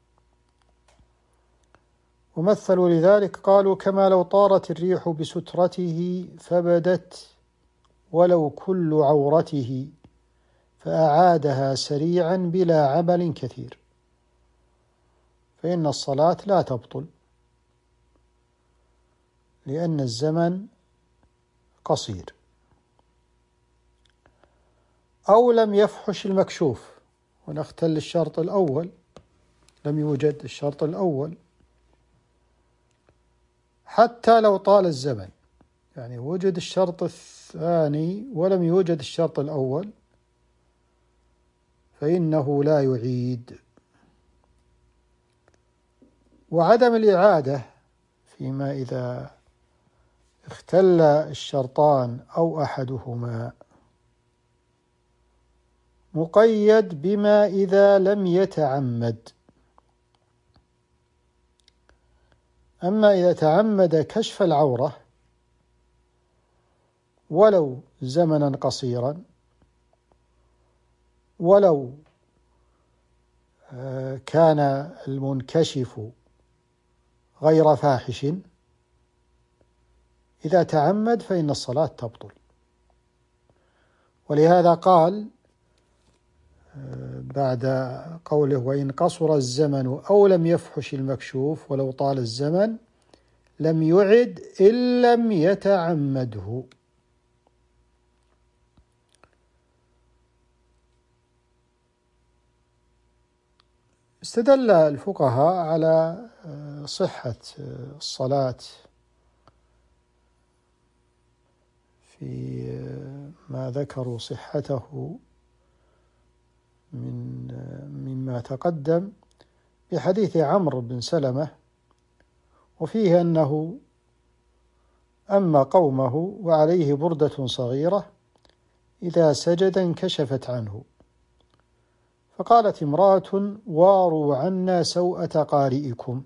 ومثلوا لذلك قالوا: كما لو طارت الريح بسترته فبدت ولو كل عورته فأعادها سريعا بلا عمل كثير، فإن الصلاة لا تبطل لأن الزمن قصير. أو لم يفحش المكشوف، ونختل الشرط الأول، لم يوجد الشرط الأول حتى لو طال الزمن، يعني وجد الشرط الثاني ولم يوجد الشرط الأول، فإنه لا يعيد. وعدم الإعادة فيما إذا اختل الشرطان أو أحدهما مقيد بما إذا لم يتعمد. أما إذا تعمد كشف العورة ولو زمنا قصيرا، ولو كان المنكشف غير فاحش، إذا تعمد فإن الصلاة تبطل. ولهذا قال بعد قوله وإن قصر الزمن أو لم يفحش المكشوف ولو طال الزمن لم يعد إن لم يتعمده. استدل الفقهاء على صحة الصلاة في ما ذكروا صحته مما تقدم بحديث عمرو بن سلمة، وفيه أنه أما قومه وعليه بردة صغيرة إذا سجد انكشفت عنه، فقالت امرأة واروا عنا سوءة قارئكم،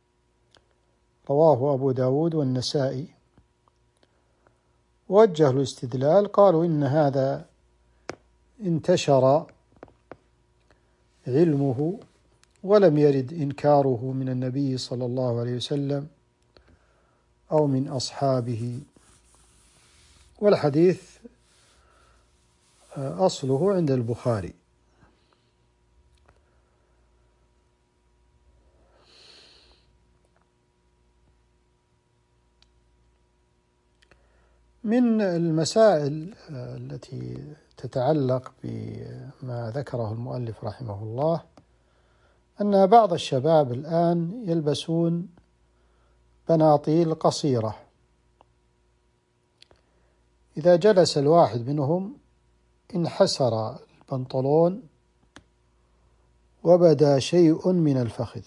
رواه أبو داود والنسائي. وجه الاستدلال قالوا إن هذا انتشر علمه ولم يرد إنكاره من النبي صلى الله عليه وسلم أو من أصحابه، والحديث أصله عند البخاري. من المسائل التي تتعلق بما ذكره المؤلف رحمه الله أن بعض الشباب الآن يلبسون بناطيل قصيرة، إذا جلس الواحد منهم انحسر البنطلون وبدا شيء من الفخذ،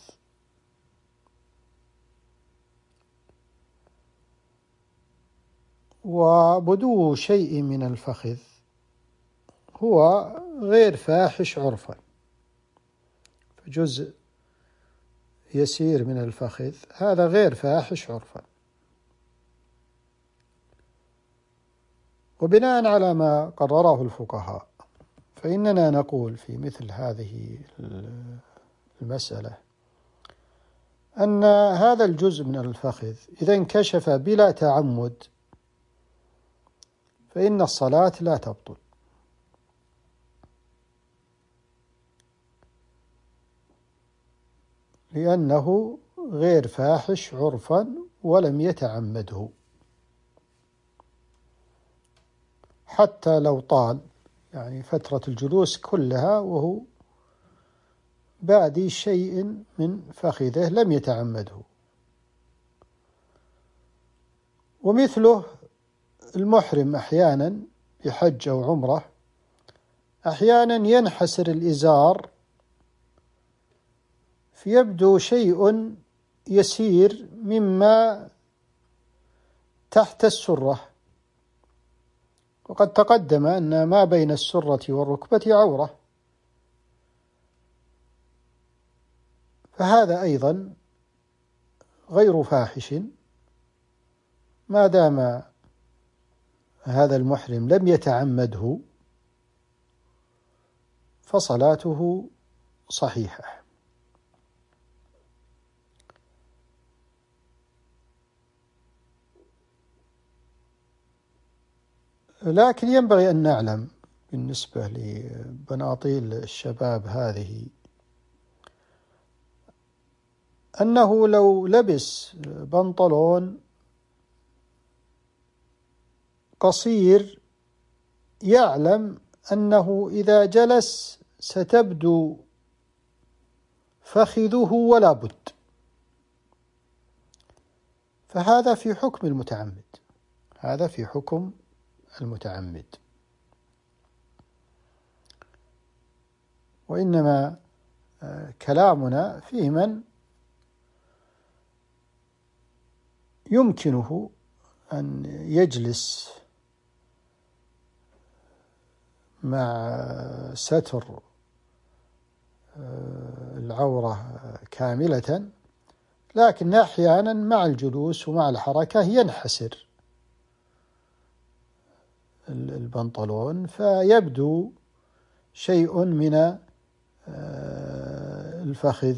وبدو شيء من الفخذ هو غير فاحش عرفا، فجزء يسير من الفخذ هذا غير فاحش عرفا. وبناء على ما قرره الفقهاء فإننا نقول في مثل هذه المسألة أن هذا الجزء من الفخذ إذا انكشف بلا تعمد فإن الصلاة لا تبطل، لأنه غير فاحش عرفا ولم يتعمده، حتى لو طال يعني فترة الجلوس كلها وهو بادي شيء من فخذه لم يتعمده. ومثله المحرم أحيانا بحج أو عمرة أحيانا ينحسر الإزار فيبدو شيء يسير مما تحت السرة، وقد تقدم أن ما بين السرة والركبة عورة، فهذا أيضا غير فاحش ما دام هذا المحرم لم يتعمده، فصلاته صحيحة. لكن ينبغي أن نعلم بالنسبة لبناطيل الشباب هذه أنه لو لبس بنطلون قصير يعلم أنه إذا جلس ستبدو فخذه ولا بد، فهذا في حكم المتعمد، هذا في حكم المتعمد. وإنما كلامنا في من يمكنه أن يجلس مع ستر العورة كاملة، لكن أحيانا مع الجلوس ومع الحركة ينحسر البنطلون فيبدو شيء من الفخذ.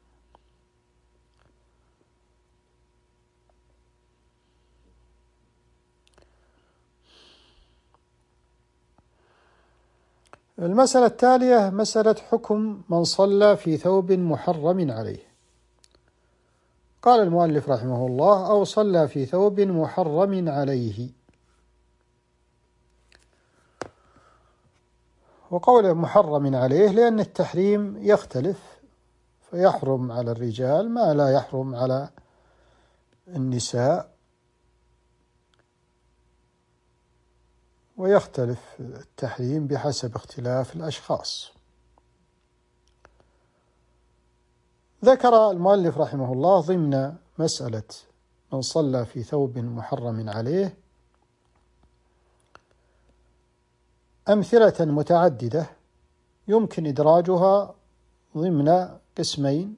المسألة التالية مسألة حكم من صلى في ثوب محرم عليه. قال المؤلف رحمه الله: أو صلى في ثوب محرم عليه. وقوله محرم عليه لأن التحريم يختلف، فيحرم على الرجال ما لا يحرم على النساء، ويختلف التحريم بحسب اختلاف الأشخاص. ذكر المؤلف رحمه الله ضمن مسألة من صلى في ثوب محرم عليه أمثلة متعددة يمكن إدراجها ضمن قسمين.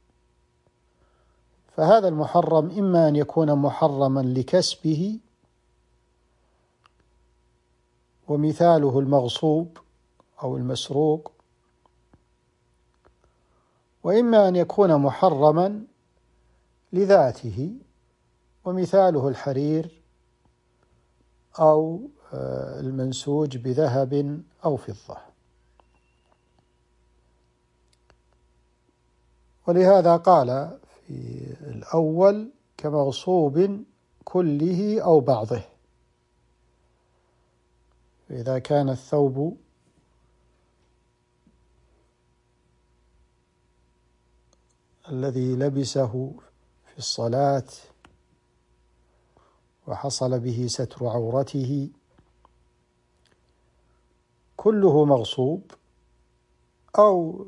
فهذا المحرم إما أن يكون محرما لكسبه، ومثاله المغصوب أو المسروق، وإما أن يكون محرما لذاته، ومثاله الحرير أو المنسوج بذهب أو فضة. ولهذا قال في الأول كمغصوب كله أو بعضه. فإذا كان الثوب الذي لبسه في الصلاة وحصل به ستر عورته كله مغصوب، أو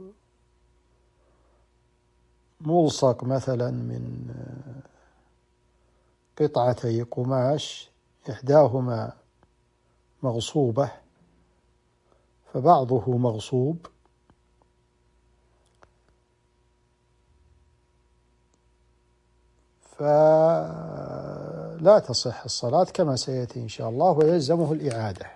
ملصق مثلا من قطعتي قماش إحداهما مغصوبة فبعضه مغصوب، فلا تصح الصلاة كما سيأتي إن شاء الله، ويلزمه الإعادة.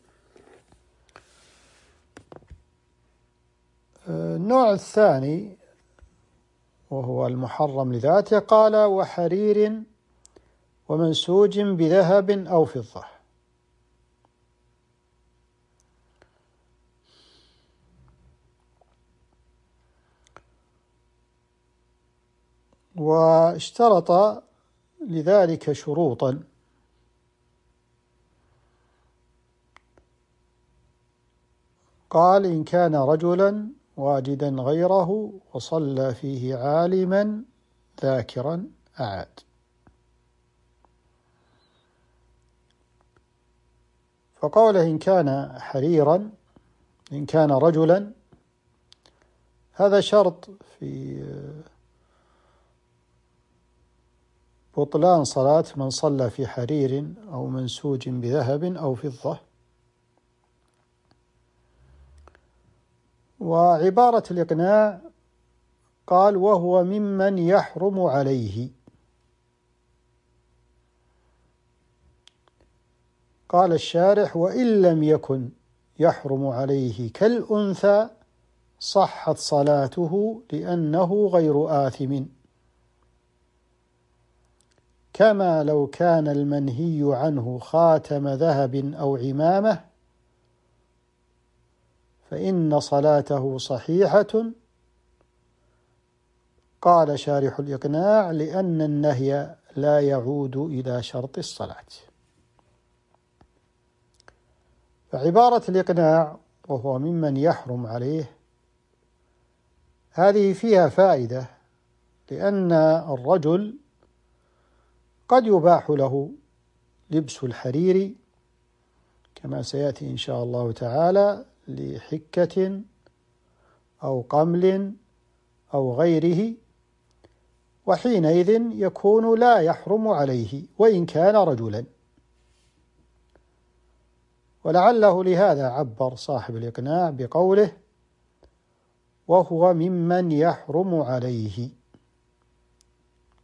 النوع الثاني وهو المحرم لذاته، قال وحرير ومنسوج بذهب أو فضة. واشترط لذلك شروطا، قال إن كان رجلا واجدا غيره وصلى فيه عالما ذاكرا أعاد. فقوله إن كان حريرا، إن كان رجلا، هذا شرط في بطلان صلاة من صلى في حرير أو منسوج بذهب أو فضة. وعبارة الإقناع قال وهو ممن يحرم عليه. قال الشارح وإن لم يكن يحرم عليه كالأنثى صحت صلاته لأنه غير آثم، كما لو كان المنهي عنه خاتم ذهب أو عمامة فإن صلاته صحيحة. قال شارح الإقناع لأن النهي لا يعود إلى شرط الصلاة. فعبارة الإقناع وهو ممن يحرم عليه هذه فيها فائدة، لأن الرجل قد يباح له لبس الحرير كما سيأتي إن شاء الله تعالى لحكة أو قمل أو غيره، وحينئذ يكون لا يحرم عليه وإن كان رجلا. ولعله لهذا عبر صاحب الإقناع بقوله وهو ممن يحرم عليه.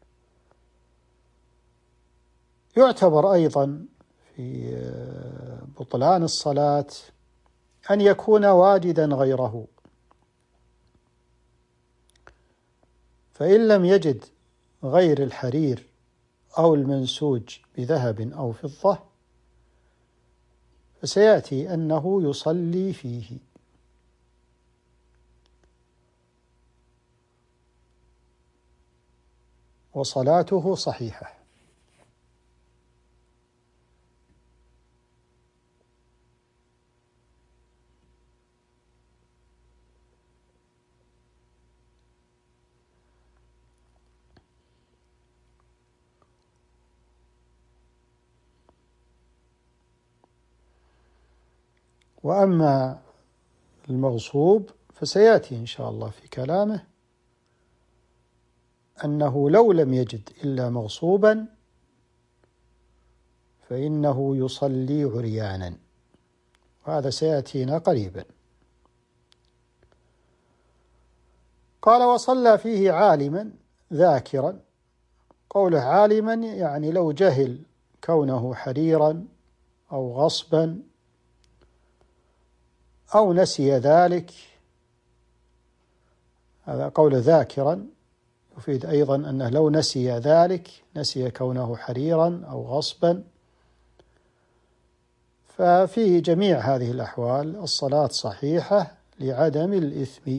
يعتبر أيضا في بطلان الصلاة أن يكون واجدا غيره، فإن لم يجد غير الحرير أو المنسوج بذهب أو فضة فسيأتي أنه يصلي فيه. وصلاته صحيحة. وأما المغصوب فسيأتي إن شاء الله في كلامه أنه لو لم يجد إلا مغصوبا فإنه يصلي عريانا، وهذا سيأتينا قريبا. قال وصلى فيه عالما ذاكرا. قوله عالما يعني لو جهل كونه حريرا أو غصبا أو نسي ذلك، هذا قول ذاكرا يفيد أيضا أنه لو نسي ذلك، نسي كونه حريرا أو غصبا، ففي جميع هذه الأحوال الصلاة صحيحة لعدم الإثم.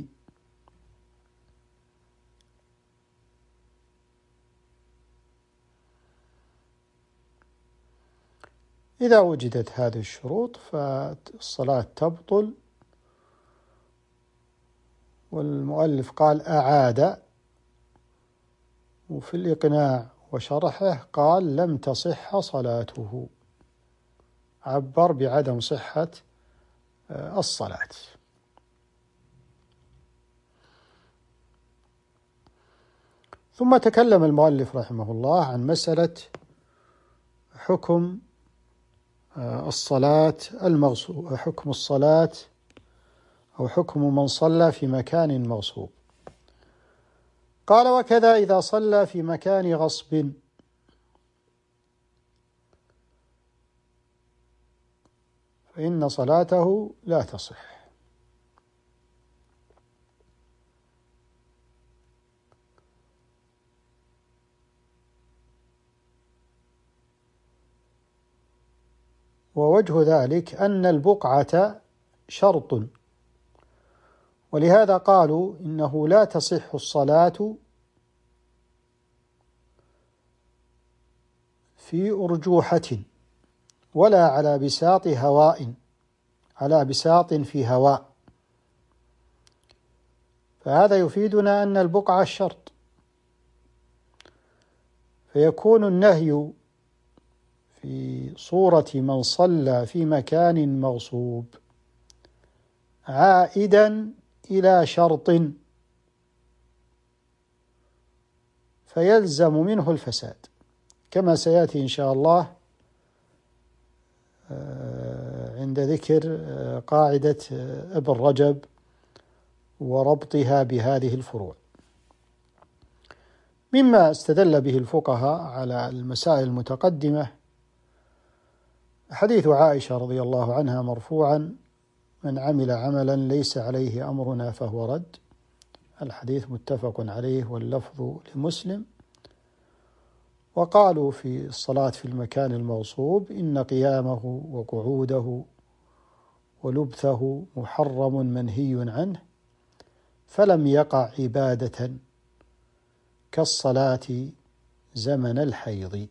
إذا وجدت هذه الشروط فالصلاة تبطل. والمؤلف قال أعاد، وفي الإقناع وشرحه قال لم تصح صلاته، عبر بعدم صحة الصلاة. ثم تكلم المؤلف رحمه الله عن مسألة حكم الصلاة المغصوب، حكم الصلاة أو حكم من صلى في مكان مغصوب. قال وكذا إذا صلى في مكان غصب فإن صلاته لا تصح. ووجه ذلك أن البقعة شرط، ولهذا قالوا إنه لا تصح الصلاة في أرجوحة ولا على بساط هواء، على بساط في هواء، فهذا يفيدنا أن البقعة الشرط، فيكون النهي في صورة من صلى في مكان مغصوب عائدا إلى شرط، فيلزم منه الفساد، كما سيأتي إن شاء الله عند ذكر قاعدة ابن رجب وربطها بهذه الفروع. مما استدل به الفقهاء على المسائل المتقدمة حديث عائشة رضي الله عنها مرفوعا: من عمل عملا ليس عليه أمرنا فهو رد. الحديث متفق عليه واللفظ لمسلم. وقالوا في الصلاة في المكان المغصوب إن قيامه وقعوده ولبثه محرم منهي عنه، فلم يقع عبادة كالصلاة زمن الحيض.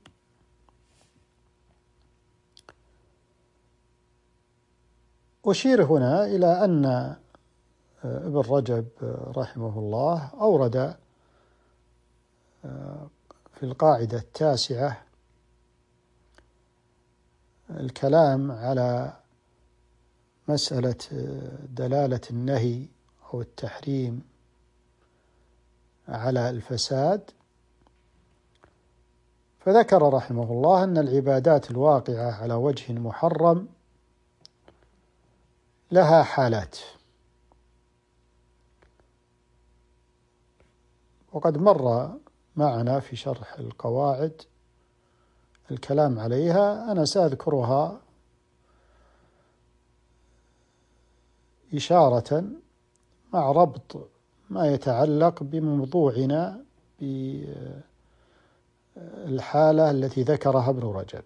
أشير هنا إلى أن ابن رجب رحمه الله أورد في القاعدة التاسعة الكلام على مسألة دلالة النهي أو التحريم على الفساد، فذكر رحمه الله أن العبادات الواقعة على وجه محرم لها حالات، وقد مر معنا في شرح القواعد الكلام عليها، أنا سأذكرها إشارة مع ربط ما يتعلق بموضوعنا بالحالة التي ذكرها ابن رجب.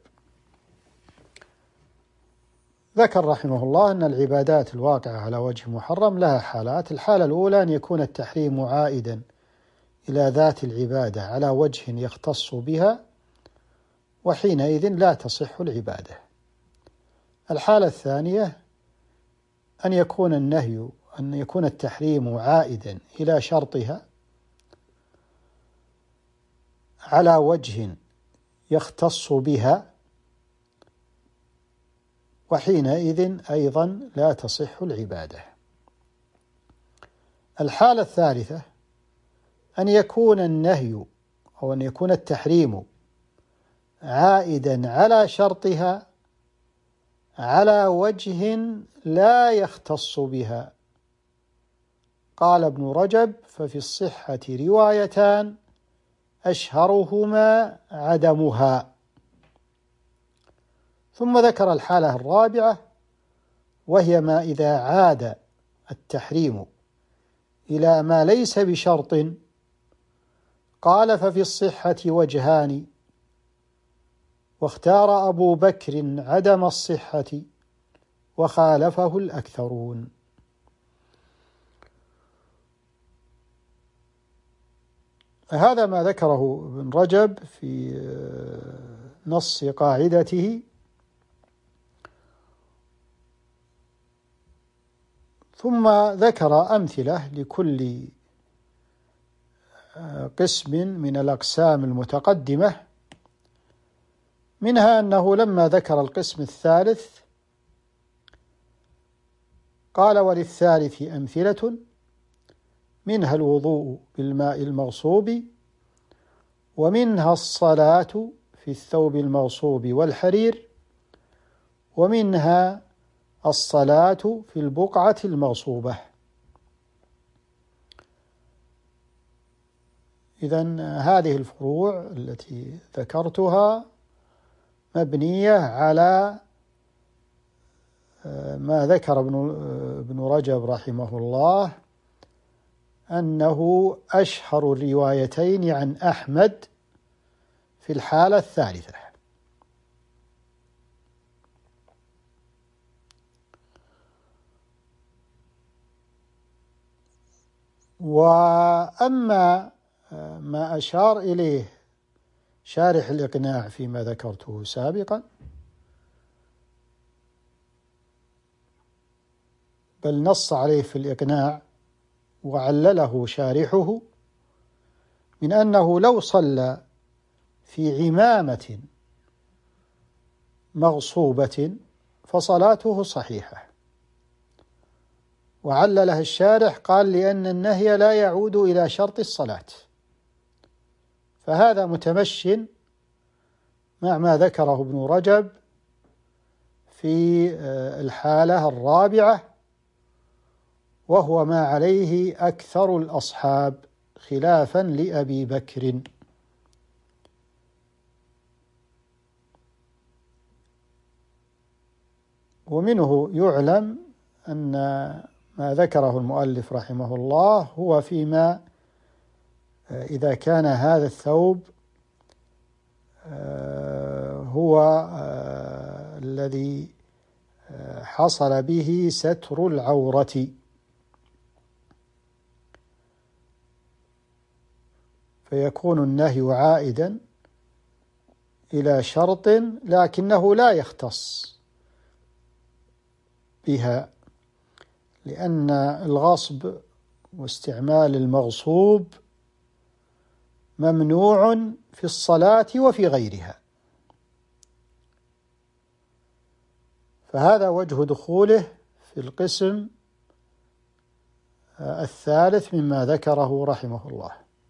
ذكر رحمه الله أن العبادات الواقعة على وجه محرم لها حالات. الحالة الأولى أن يكون التحريم عائدا إلى ذات العبادة على وجه يختص بها، وحينئذ لا تصح العبادة. الحالة الثانية أن يكون التحريم عائدا إلى شرطها على وجه يختص بها، وحينئذ أيضا لا تصح العبادة. الحالة الثالثة أن يكون النهي أو أن يكون التحريم عائدا على شرطها على وجه لا يختص بها. قال ابن رجب: ففي الصحة روايتان أشهرهما عدمها. ثم ذكر الحالة الرابعة، وهي ما إذا عاد التحريم إلى ما ليس بشرط. قال: ففي الصحة وجهان، واختار أبو بكر عدم الصحة وخالفه الأكثرون. هذا ما ذكره ابن رجب في نص قاعدته. ثم ذكر أمثلة لكل قسم من الأقسام المتقدمة، منها أنه لما ذكر القسم الثالث قال: وللثالث أمثلة، منها الوضوء بالماء المغصوب، ومنها الصلاة في الثوب المغصوب والحرير، ومنها الصلاة في البقعة المغصوبة. إذن هذه الفروع التي ذكرتها مبنية على ما ذكر ابن رجب رحمه الله أنه أشهر الروايتين عن أحمد في الحالة الثالثة. وأما ما أشار إليه شارح الإقناع فيما ذكرته سابقا، بل نص عليه في الإقناع وعلله شارحه، من أنه لو صلى في عمامة مغصوبة فصلاته صحيحة. وعللها الشارح قال: لأن النهي لا يعود إلى شرط الصلاة. فهذا متمش مع ما ذكره ابن رجب في الحالة الرابعة، وهو ما عليه أكثر الأصحاب خلافا لأبي بكر. ومنه يعلم أن ما ذكره المؤلف رحمه الله هو فيما إذا كان هذا الثوب هو الذي حصل به ستر العورة، فيكون النهي عائدا إلى شرط لكنه لا يختص بها، لأن الغصب واستعمال المغصوب ممنوع في الصلاة وفي غيرها. فهذا وجه دخوله في القسم الثالث مما ذكره رحمه الله.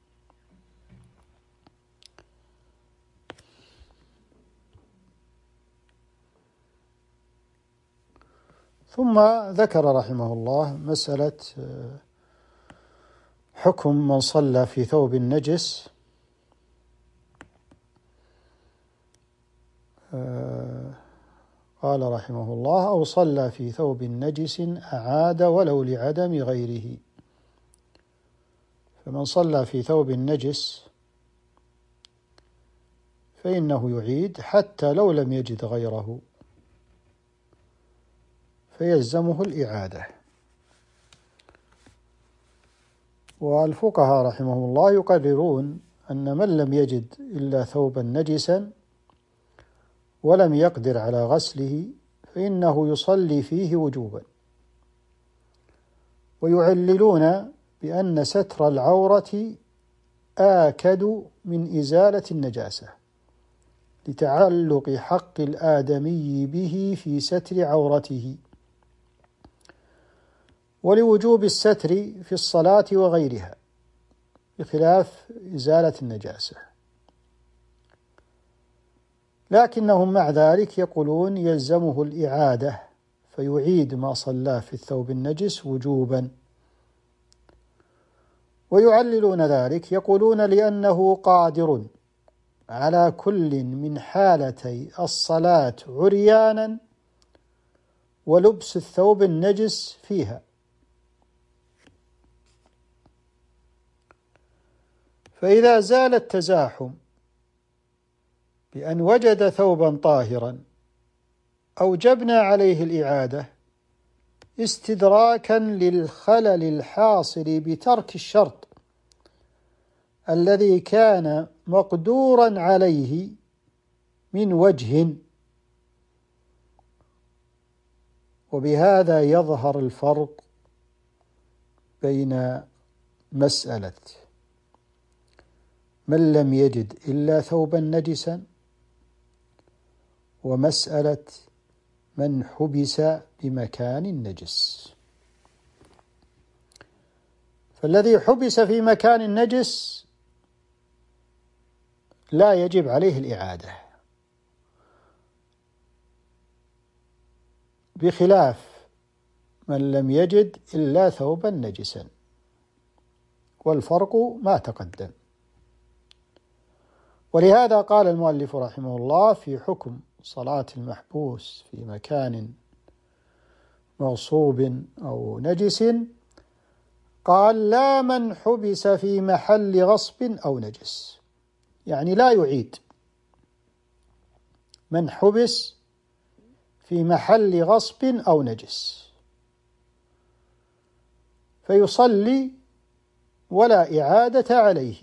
ثم ذكر رحمه الله مسألة حكم من صلى في ثوب النجس. قال رحمه الله: أو صلى في ثوب نجس أعاد ولو لعدم غيره. فمن صلى في ثوب نجس فإنه يعيد حتى لو لم يجد غيره، فيلزمه الإعادة. والفقهاء رحمهم الله يقررون أن من لم يجد إلا ثوبا نجسا ولم يقدر على غسله فإنه يصلي فيه وجوبا، ويعللون بأن ستر العورة آكد من إزالة النجاسة لتعلق حق الآدمي به في ستر عورته، ولوجوب الستر في الصلاة وغيرها بخلاف إزالة النجاسة. لكنهم مع ذلك يقولون يلزمه الإعادة، فيعيد ما صلاه في الثوب النجس وجوبا. ويعللون ذلك يقولون لأنه قادر على كل من حالتي الصلاة عريانا ولبس الثوب النجس فيها، فإذا زال التزاحم بأن وجد ثوبا طاهرا أوجبنا عليه الإعادة استدراكا للخلل الحاصل بترك الشرط الذي كان مقدورا عليه من وجه. وبهذا يظهر الفرق بين مسألة من لم يجد إلا ثوبا نجسا ومسألة من حبس بمكان نجس. فالذي حبس في مكان نجس لا يجب عليه الإعادة، بخلاف من لم يجد إلا ثوبا نجسا، والفرق ما تقدم. ولهذا قال المؤلف رحمه الله في حكم صلاة المحبوس في مكان مغصوب أو نجس، قال: لا من حبس في محل غصب أو نجس، يعني لا يعيد من حبس في محل غصب أو نجس، فيصلي ولا إعادة عليه.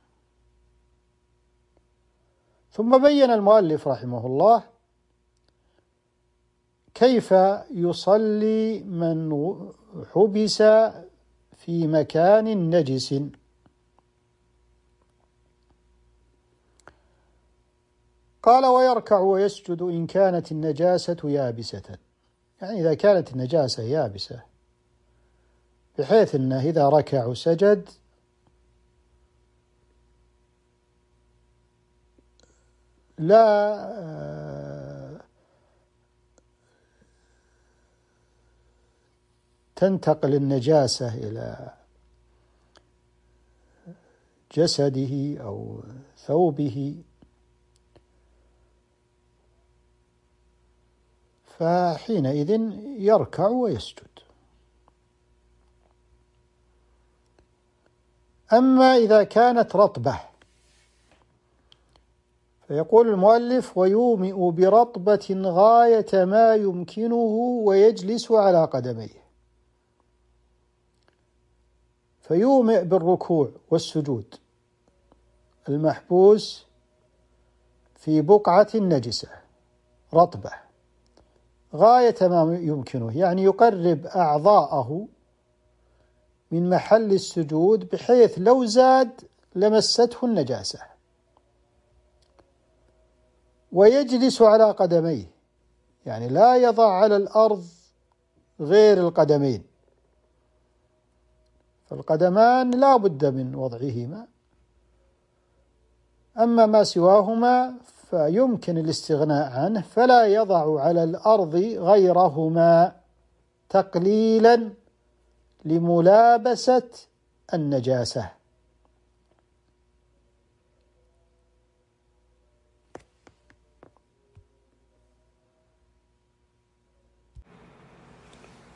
ثم بين المؤلف رحمه الله كيف يصلي من حبس في مكان نجس. قال: ويركع ويسجد إن كانت النجاسة يابسة، يعني إذا كانت النجاسة يابسة بحيث أنه إذا ركع وسجد لا تنتقل النجاسة إلى جسده أو ثوبه، فحينئذ يركع ويسجد. أما إذا كانت رطبة فيقول المؤلف: ويومئ برطبة غاية ما يمكنه ويجلس على قدميه. فيومئ بالركوع والسجود المحبوس في بقعة نجسة رطبة غاية ما يمكنه، يعني يقرب أعضاءه من محل السجود بحيث لو زاد لمسته النجاسة، ويجلس على قدميه، يعني لا يضع على الأرض غير القدمين، فالقدمان لا بد من وضعهما، أما ما سواهما فيمكن الاستغناء عنه، فلا يضع على الأرض غيرهما تقليلا لملابسة النجاسة.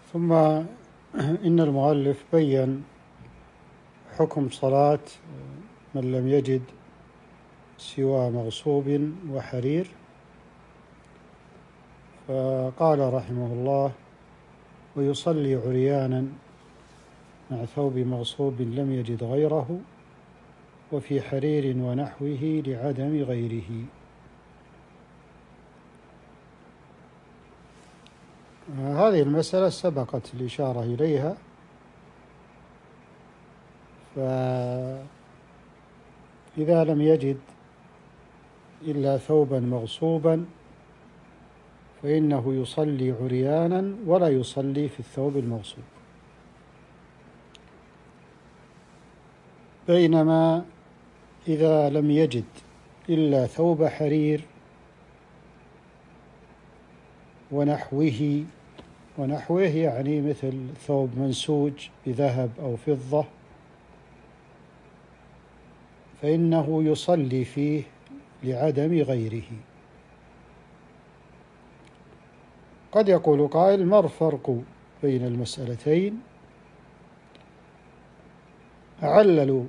ثم إن المؤلف بين حكم صلاة من لم يجد سوى مغصوب وحرير، فقال رحمه الله: ويصلي عريانا مع ثوب مغصوب لم يجد غيره، وفي حرير ونحوه لعدم غيره. هذه المسألة سبقت الإشارة إليها، فإذا لم يجد إلا ثوبا مغصوبا فإنه يصلي عريانا ولا يصلي في الثوب المغصوب، بينما إذا لم يجد إلا ثوب حرير ونحوه يعني مثل ثوب منسوج بذهب أو فضة، فإنه يصلي فيه لعدم غيره. قد يقول قائل: ما الفرق بين المسألتين؟ عللوا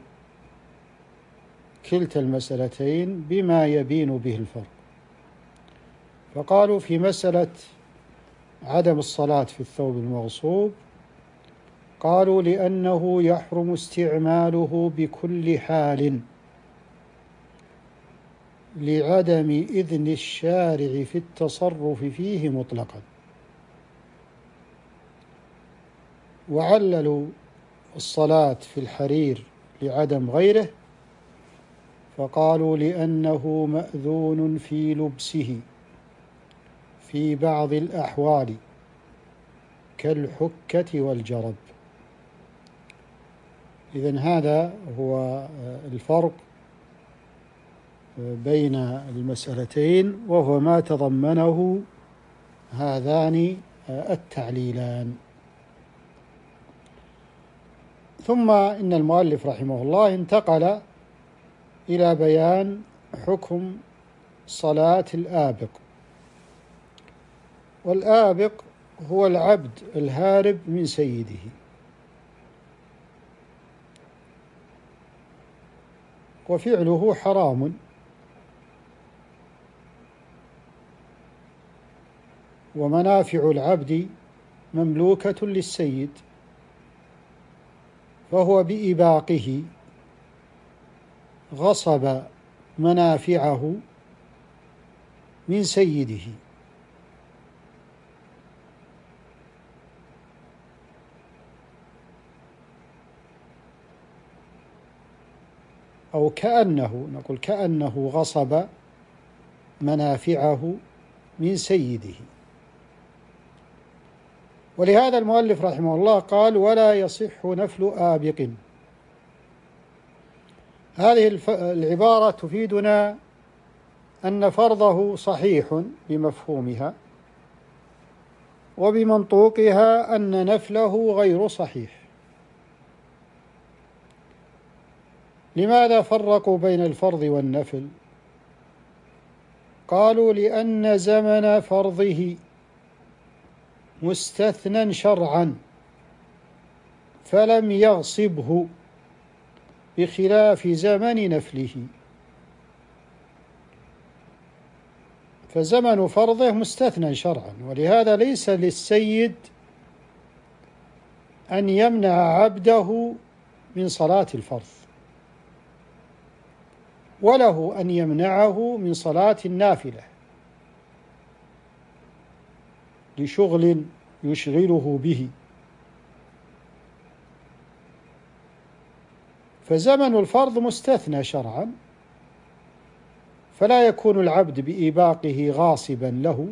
كلتا المسألتين بما يبين به الفرق، فقالوا في مسألة عدم الصلاة في الثوب المغصوب، قالوا لأنه يحرم استعماله بكل حال لعدم إذن الشارع في التصرف فيه مطلقا، وعللوا الصلاة في الحرير لعدم غيره، فقالوا لأنه مأذون في لبسه في بعض الأحوال كالحكة والجرب. إذن هذا هو الفرق بين المسألتين، وهو ما تضمنه هذان التعليلان. ثم إن المؤلف رحمه الله انتقل إلى بيان حكم صلاة الآبق. والآبق هو العبد الهارب من سيده، وفعله حرام، ومنافع العبد مملوكة للسيد، فهو بإباقه غصب منافعه من سيده، أو نقول كأنه غصب منافعه من سيده. ولهذا المؤلف رحمه الله قال: ولا يصح نفل آبق. هذه العبارة تفيدنا أن فرضه صحيح بمفهومها، وبمنطوقها أن نفله غير صحيح. لماذا فرقوا بين الفرض والنفل؟ قالوا: لأن زمن فرضه مستثنى شرعا فلم يغصبه، بخلاف زمن نفله، فزمن فرضه مستثنى شرعا، ولهذا ليس للسيد أن يمنع عبده من صلاة الفرض، وله أن يمنعه من صلاة النافلة لشغل يشغله به. فزمن الفرض مستثنى شرعا، فلا يكون العبد بإباقه غاصبا له،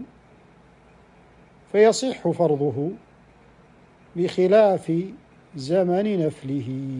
فيصح فرضه، بخلاف زمن نفله.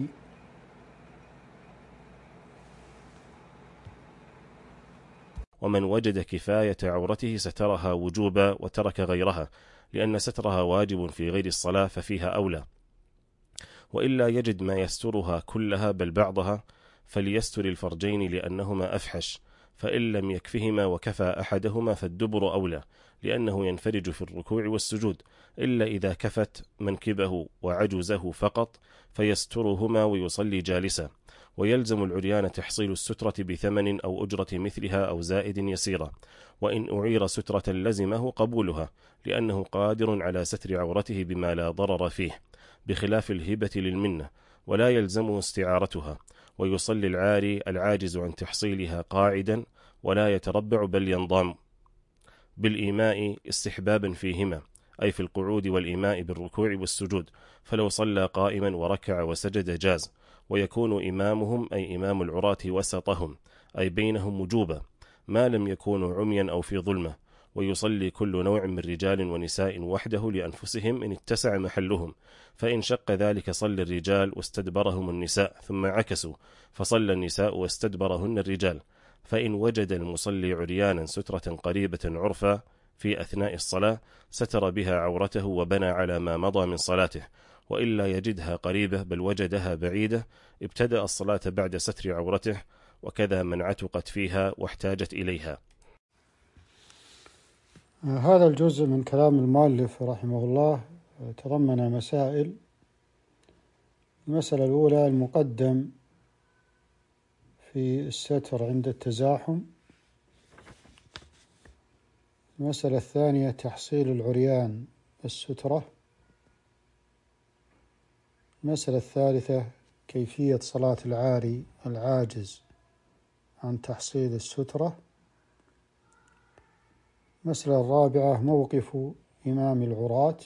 ومن وجد كفاية عورته سترها وجوبا وترك غيرها، لأن سترها واجب في غير الصلاة ففيها أولى. وإلا يجد ما يسترها كلها بل بعضها، فليستر الفرجين لأنهما أفحش، فإن لم يكفهما وكفى أحدهما فالدبر أولى، لأنه ينفرج في الركوع والسجود. إلا إذا كفت منكبه وعجزه فقط فيسترهما ويصلي جالسا، ويلزم العريان تحصيل السترة بثمن أو أجرة مثلها أو زائد يسيرة، وإن أعير سترة لزمه قبولها، لأنه قادر على ستر عورته بما لا ضرر فيه، بخلاف الهبة للمنة، ولا يلزمه استعارتها، ويصلي العاري العاجز عن تحصيلها قاعدا ولا يتربع بل ينضم بالإيماء استحبابا فيهما، أي في القعود والإيماء بالركوع والسجود، فلو صلى قائما وركع وسجد جاز، ويكون إمامهم أي إمام العراة وسطهم، أي بينهم وجوبا، ما لم يكونوا عميا أو في ظلمة، ويصلي كل نوع من رجال ونساء وحده لأنفسهم إن اتسع محلهم، فإن شق ذلك صلى الرجال واستدبرهم النساء، ثم عكسوا فصلى النساء واستدبرهن الرجال، فإن وجد المصلي عريانا سترة قريبة عرفا في أثناء الصلاة ستر بها عورته وبنى على ما مضى من صلاته، وإلا يجدها قريبة بل وجدها بعيدة ابتدأ الصلاة بعد ستر عورته، وكذا من عتقت فيها واحتاجت إليها. هذا الجزء من كلام المؤلف رحمه الله تضمن مسائل. المسألة الأولى المقدم في الستر عند التزاحم. المسألة الثانية تحصيل العريان السترة. المسألة الثالثة كيفية صلاة العاري العاجز عن تحصيل السترة. المسألة الرابعة موقف إمام العراة.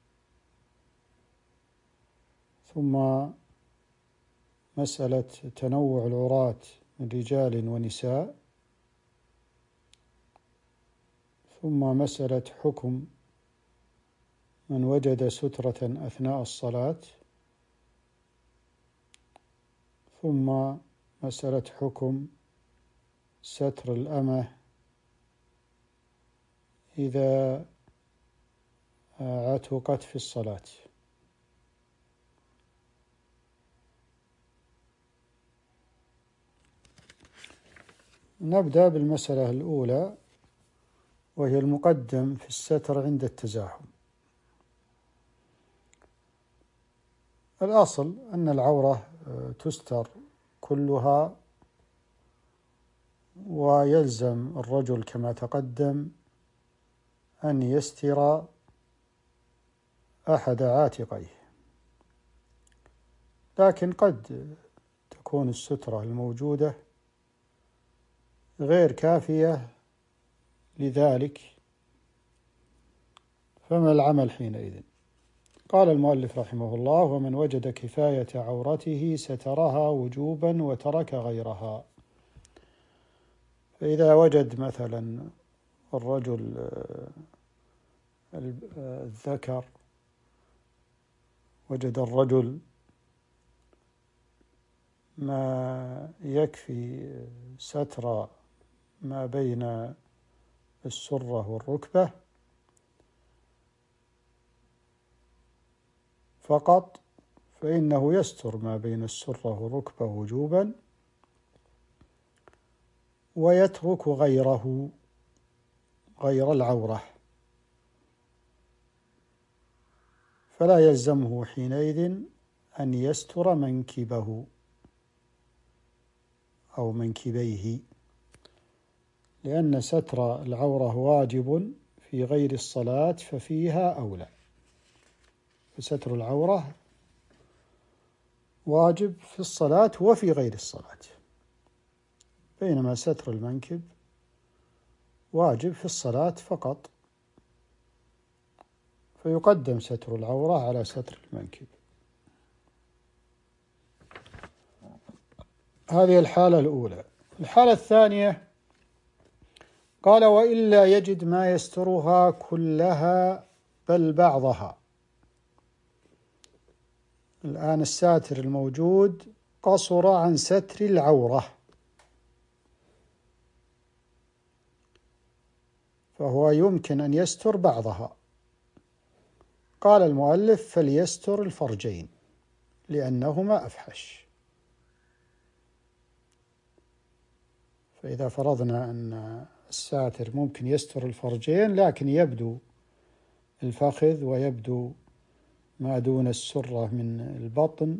ثم مسألة تنوع العراة من رجال ونساء. ثم مسألة حكم من وجد سترة أثناء الصلاة. ثم مسألة حكم ستر الأمة إذا عتقت في الصلاة. نبدأ بالمسألة الأولى وهي المقدم في الستر عند التزاحم. الأصل أن العورة تستر كلها، ويلزم الرجل كما تقدم أن يستر أحد عاتقيه، لكن قد تكون السترة الموجودة غير كافية لذلك، فما العمل حينئذ؟ قال المؤلف رحمه الله: ومن وجد كفاية عورته سترها وجوبا وترك غيرها. فإذا وجد مثلا الرجل الذكر، وجد الرجل ما يكفي ستر ما بين السرة والركبة فقط، فإنه يستر ما بين السرة والركبة وجوبا، ويترك غيره غير العورة، فلا يلزمه حينئذ أن يستر منكبه أو منكبيه، لأن ستر العورة واجب في غير الصلاة ففيها أولى. فستر العورة واجب في الصلاة وفي غير الصلاة، بينما ستر المنكب واجب في الصلاة فقط، فيقدم ستر العورة على ستر المنكب. هذه الحالة الأولى. الحالة الثانية قال: وإلا يجد ما يسترها كلها بل بعضها. الآن الساتر الموجود قصر عن ستر العورة، فهو يمكن أن يستر بعضها. قال المؤلف: فليستر الفرجين لأنهما أفحش. فإذا فرضنا أن الساتر ممكن يستر الفرجين لكن يبدو الفخذ ويبدو ما دون السرة من البطن،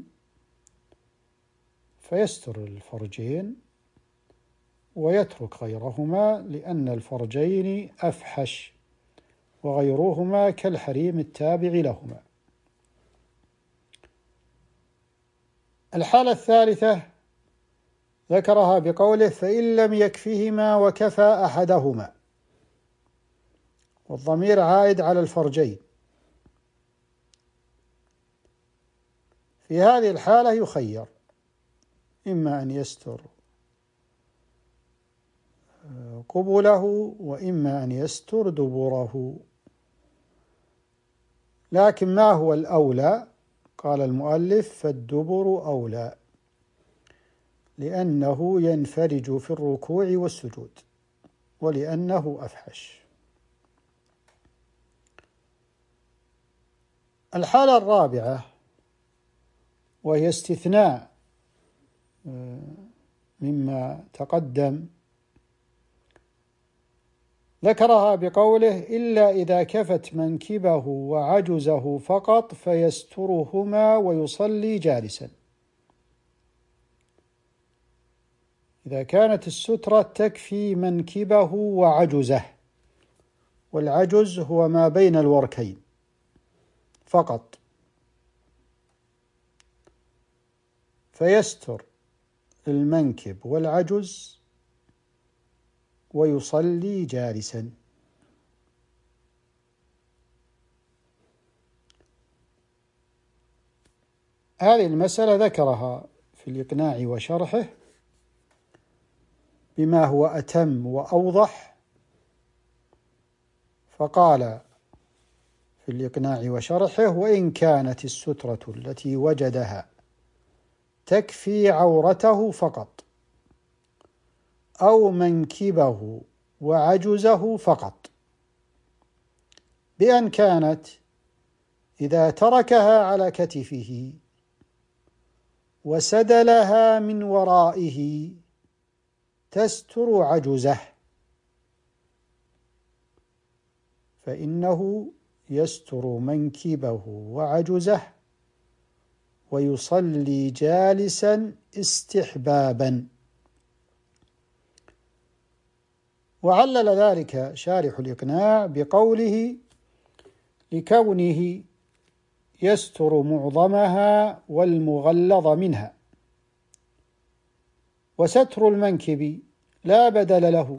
فيستر الفرجين ويترك غيرهما، لأن الفرجين أفحش وغيرهما كالحريم التابع لهما. الحالة الثالثة ذكرها بقوله: فإن لم يكفهما وكفى أحدهما، والضمير عائد على الفرجين. في هذه الحالة يخير، إما أن يستر قبله وإما أن يستر دبره. لكن ما هو الأولى؟ قال المؤلف: فالدبر أولى، لأنه ينفرج في الركوع والسجود، ولأنه أفحش. الحالة الرابعة، وهي استثناء مما تقدم، ذكرها بقوله: إلا إذا كفت منكبه وعجزه فقط فيسترهما ويصلي جالسا. إذا كانت السترة تكفي منكبه وعجزه، والعجز هو ما بين الوركين فقط، فيستر المنكب والعجز ويصلي جالسا. هذه المسألة ذكرها في الإقناع وشرحه بما هو أتم وأوضح، فقال في الإقناع وشرحه: وإن كانت السترة التي وجدها تكفي عورته فقط، أو منكبه وعجزه فقط، بأن كانت إذا تركها على كتفه وسدلها من ورائه تستر عجزه، فإنه يستر منكبه وعجزه ويصلي جالسا استحبابا. وعلل ذلك شارح الإقناع بقوله: لكونه يستر معظمها والمغلظ منها، وستر المنكب لا بدل له،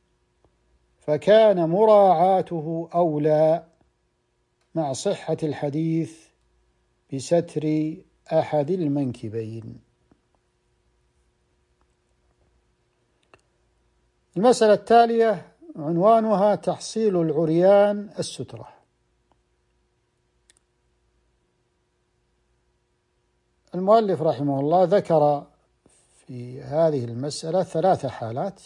فكان مراعاته أولى مع صحة الحديث بستر أحد المنكبين. المسألة التالية عنوانها: تحصيل العريان السترة. المؤلف رحمه الله ذكر في هذه المسألة 3 حالات،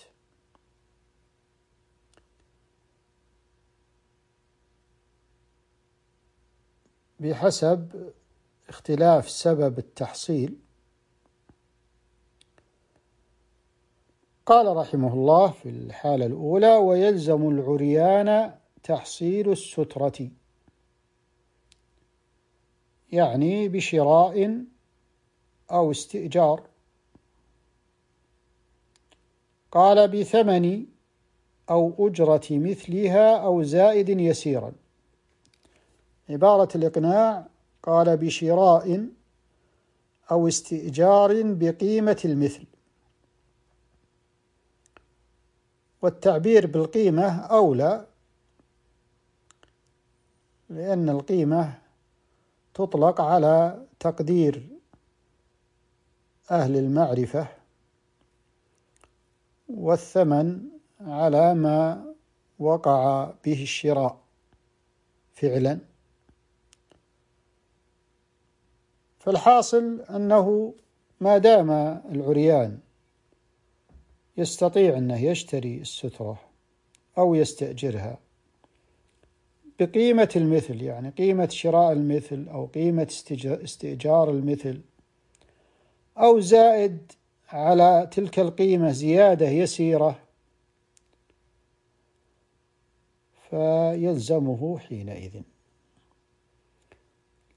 بحسب اختلاف سبب التحصيل. قال رحمه الله في الحالة الأولى: ويلزم العريان تحصيل السترة، يعني بشراء أو استئجار. قال: بثمن أو أجرة مثلها أو زائد يسيرا. عبارة الإقناع: قال: بشراء أو استئجار بقيمة المثل. والتعبير بالقيمة أولى، لأن القيمة تطلق على تقدير أهل المعرفة، والثمن على ما وقع به الشراء فعلا. فالحاصل أنه ما دام العريان يستطيع أنه يشتري السترة أو يستأجرها بقيمة المثل، يعني قيمة شراء المثل أو قيمة استئجار المثل، أو زائد على تلك القيمة زيادة يسيرة، فيلزمه حينئذ.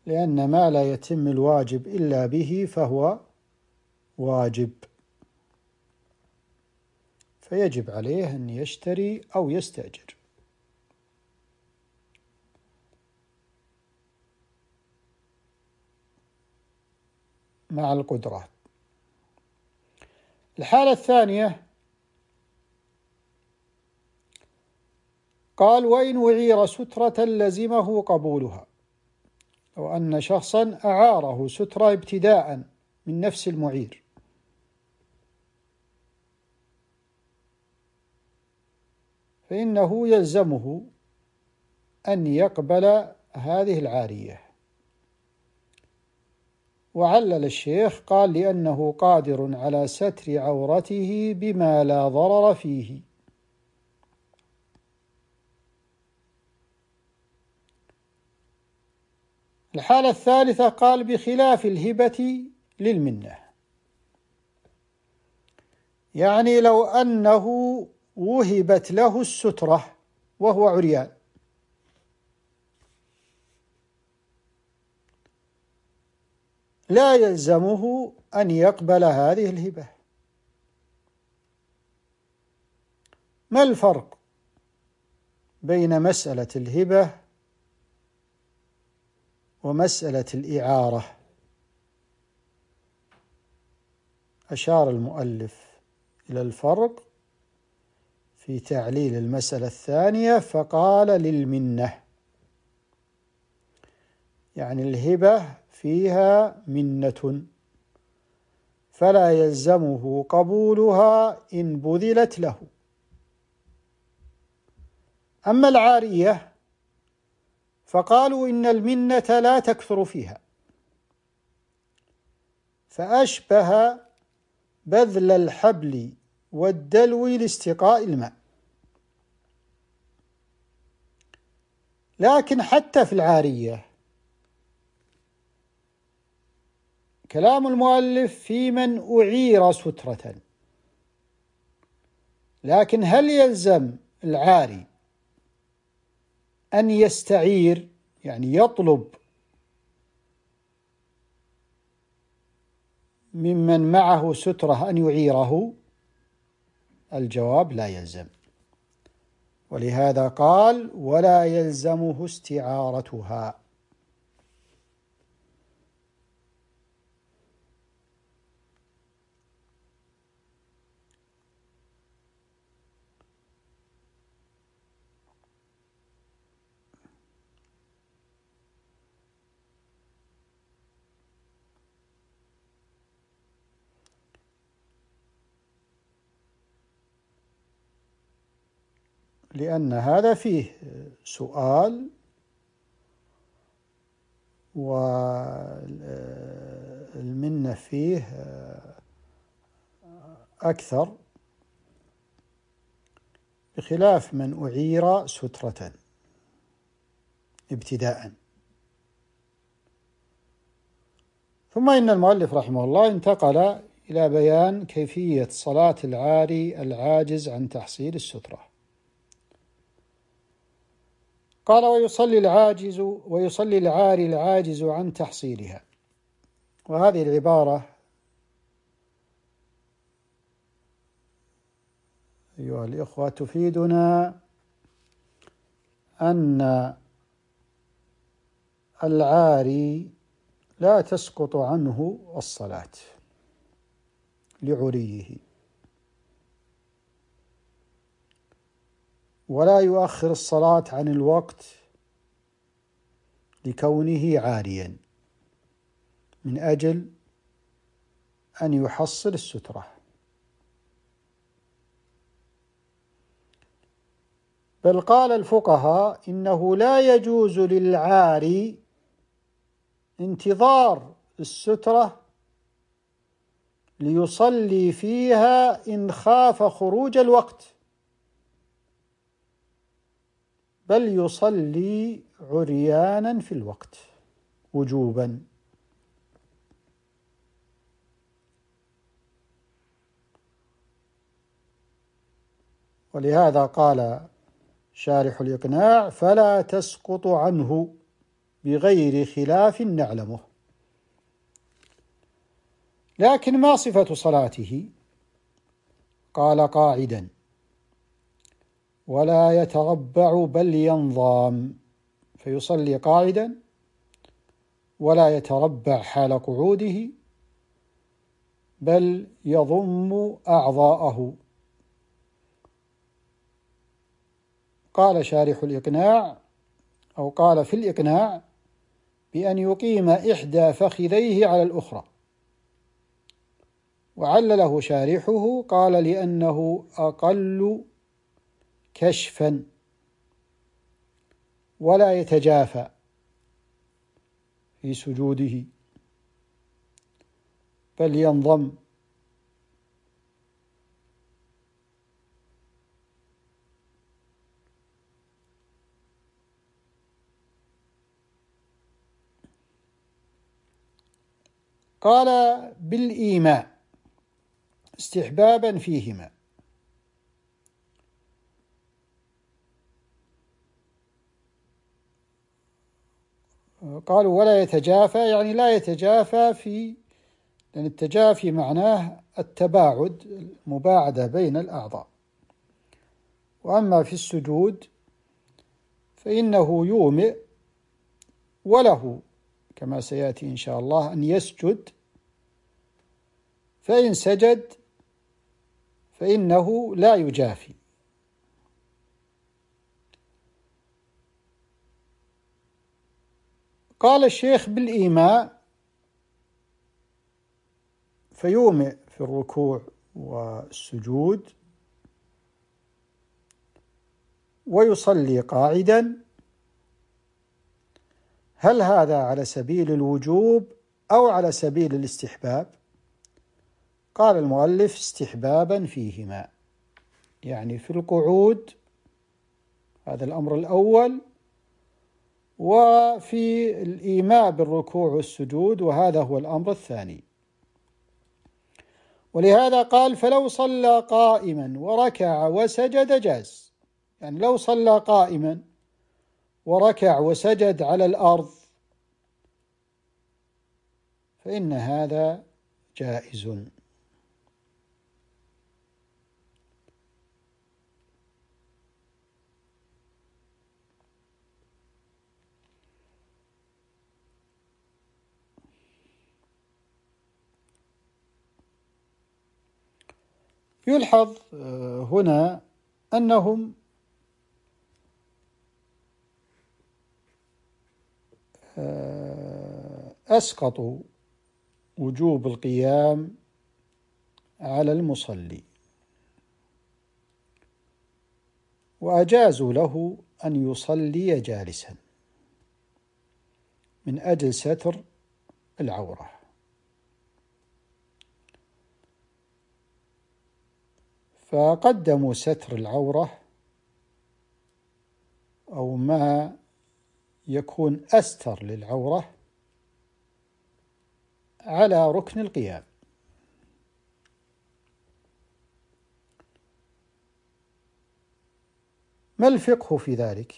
لأن ما لا يتم الواجب إلا به فهو واجب، فيجب عليه أن يشتري أو يستأجر. مع القدرات. الحالة الثانية قال: وإن أعير سترة لزمه قبولها، أو أن شخصا أعاره سترة ابتداء من نفس المعير، فإنه يلزمه أن يقبل هذه العارية. وعلل الشيخ قال: لأنه قادر على ستر عورته بما لا ضرر فيه. الحالة الثالثة قال: بخلاف الهبة للمنة، يعني لو أنه وهبت له السترة وهو عريان، لا يلزمه أن يقبل هذه الهبة. ما الفرق بين مسألة الهبة ومسألة الإعارة؟ أشار المؤلف إلى الفرق في تعليل المسألة الثانية فقال: للمنة، يعني الهبة فيها منة، فلا يلزمه قبولها إن بذلت له. أما العارية فقالوا إن المنة لا تكثر فيها، فأشبه بذل الحبل والدلو لاستقاء الماء. لكن حتى في العارية كلام المؤلف في من أعير سترة، لكن هل يلزم العاري أن يستعير، يعني يطلب ممن معه سترة أن يعيره؟ الجواب: لا يلزم. ولهذا قال: ولا يلزمه استعارتها. لأن هذا فيه سؤال، والمنة فيه أكثر، بخلاف من أعير سترة ابتداء. ثم إن المؤلف رحمه الله انتقل إلى بيان كيفية صلاة العاري العاجز عن تحصيل السترة. قال: ويصلي العاري العاجز عن تحصيلها. وهذه العبارة أيها الإخوة تفيدنا أن العاري لا تسقط عنه الصلاة لعريه، ولا يؤخر الصلاة عن الوقت لكونه عاريا من أجل أن يحصل السترة. بل قال الفقهاء: إنه لا يجوز للعاري انتظار السترة ليصلي فيها إن خاف خروج الوقت، بل يصلي عريانا في الوقت وجوبا. ولهذا قال شارح الإقناع: فلا تسقط عنه بغير خلاف نعلمه. لكن ما صفة صلاته؟ قال قاعدا ولا يتربع بل ينظام، فيصلي قاعدا ولا يتربع حال قعوده بل يضم أعضاءه. قال شارح الإقناع أو قال في الإقناع بأن يقيم إحدى فخذيه على الأخرى، وعلله شارحه قال لأنه أقل كشفا ولا يتجافى في سجوده بل ينضم. قال بالإيماء استحبابا فيهما. قالوا ولا يتجافى يعني لا يتجافى لأن التجافي معناه التباعد، المباعدة بين الأعضاء. وأما في السجود فإنه يومئ، وله كما سيأتي إن شاء الله أن يسجد، فإن سجد فإنه لا يجافي. قال الشيخ بالإيماء فيومئ في الركوع والسجود ويصلي قاعدا. هل هذا على سبيل الوجوب أو على سبيل الاستحباب؟ قال المؤلف استحبابا فيهما، يعني في القعود هذا الأمر الأول، وفي الإيماء بالركوع والسجود وهذا هو الأمر الثاني. ولهذا قال فلو صلى قائما وركع وسجد جاز، يعني لو صلى قائما وركع وسجد على الأرض فإن هذا جائز. يلحظ هنا أنهم أسقطوا وجوب القيام على المصلي، وأجازوا له أن يصلي جالسا من أجل ستر العورة. فقدموا ستر العورة أو ما يكون أستر للعورة على ركن القيام. ما الفقه في ذلك؟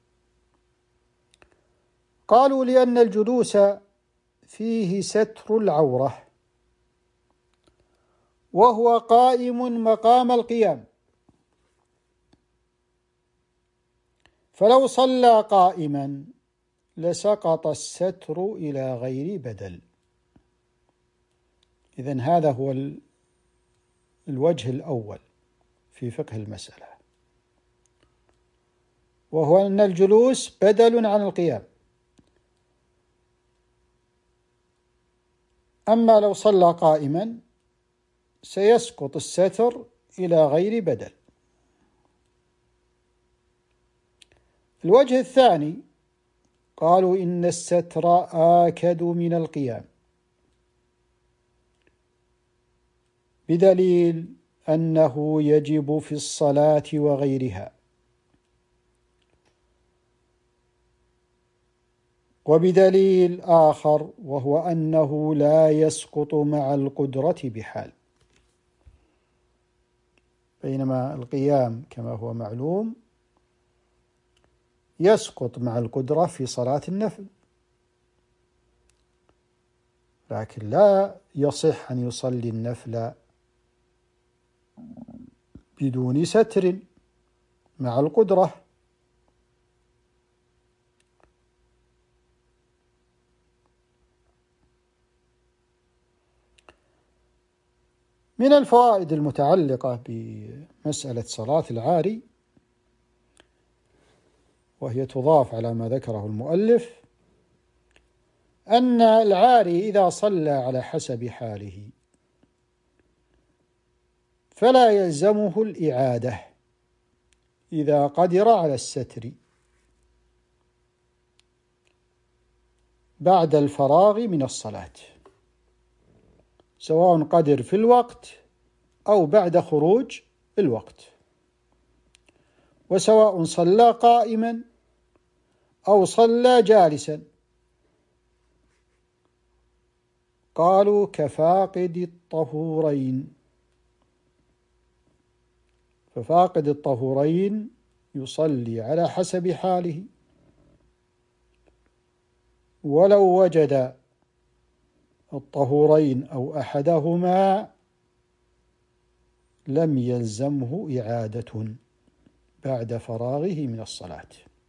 قالوا لأن الجلوس فيه ستر العورة وهو قائم مقام القيام، فلو صلى قائما لسقط الستر إلى غير بدل. إذن هذا هو الوجه الأول في فقه المسألة، وهو أن الجلوس بدل عن القيام. أما لو صلى قائما سيسقط الستر إلى غير بدل. الوجه الثاني قالوا إن الستر آكد من القيام، بدليل أنه يجب في الصلاة وغيرها، وبدليل آخر وهو أنه لا يسقط مع القدرة بحال، بينما القيام كما هو معلوم يسقط مع القدرة في صلاة النفل لكن لا يصح أن يصلي النفل بدون ستر مع القدرة. من الفوائد المتعلقة بمسألة صلاة العاري، وهي تضاف على ما ذكره المؤلف، أن العاري إذا صلى على حسب حاله فلا يلزمه الإعادة إذا قدر على الستر بعد الفراغ من الصلاة، سواء قدر في الوقت أو بعد خروج الوقت، وسواء صلى قائما أو صلى جالسا. قالوا كفاقد الطهورين، ففاقد الطهورين يصلي على حسب حاله، ولو وجد الطهورين أو أحدهما لم يلزمه إعادة بعد فراغه من الصلاة.